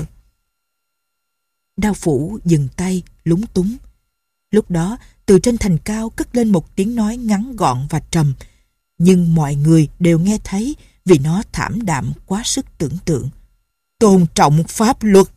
Đao phủ dừng tay, lúng túng. Lúc đó, từ trên thành cao cất lên một tiếng nói ngắn gọn và trầm, nhưng mọi người đều nghe thấy vì nó thảm đạm quá sức tưởng tượng: "Tôn trọng pháp luật."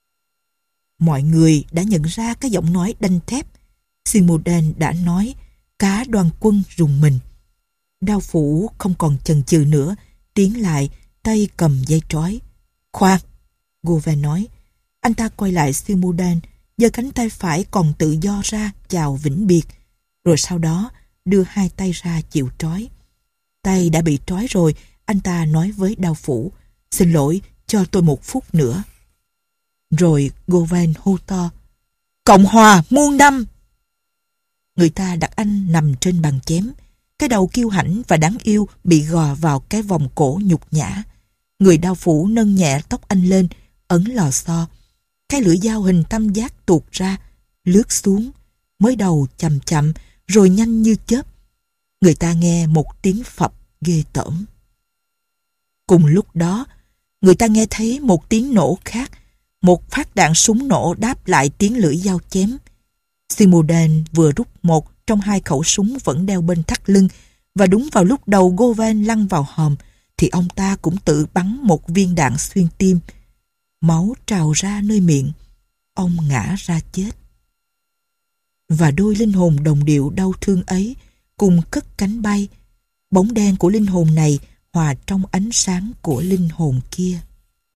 Mọi người đã nhận ra cái giọng nói đanh thép. Simudan đã nói, cả đoàn quân rùng mình. Đao phủ không còn chần chừ nữa, tiến lại, tay cầm dây trói. "Khoan!" Govan nói. Anh ta quay lại Simudan, giơ cánh tay phải còn tự do ra chào vĩnh biệt, rồi sau đó đưa hai tay ra chịu trói. Tay đã bị trói rồi, anh ta nói với đao phủ: "Xin lỗi, cho tôi một phút nữa." Rồi Govan hô to: "Cộng hòa muôn năm!" Người ta đặt anh nằm trên bàn chém. Cái đầu kiêu hãnh và đáng yêu bị gò vào cái vòng cổ nhục nhã. Người đao phủ nâng nhẹ tóc anh lên, ấn lò xo. Cái lưỡi dao hình tam giác tuột ra, lướt xuống, mới đầu chậm chậm, rồi nhanh như chớp. Người ta nghe một tiếng phập ghê tởm. Cùng lúc đó, người ta nghe thấy một tiếng nổ khác. Một phát đạn súng nổ đáp lại tiếng lưỡi dao chém. Simudan vừa rút một trong hai khẩu súng vẫn đeo bên thắt lưng, và đúng vào lúc đầu Govan lăn vào hòm, thì ông ta cũng tự bắn một viên đạn xuyên tim. Máu trào ra nơi miệng. Ông ngã ra chết. Và đôi linh hồn đồng điệu đau thương ấy cùng cất cánh bay. Bóng đen của linh hồn này hòa trong ánh sáng của linh hồn kia.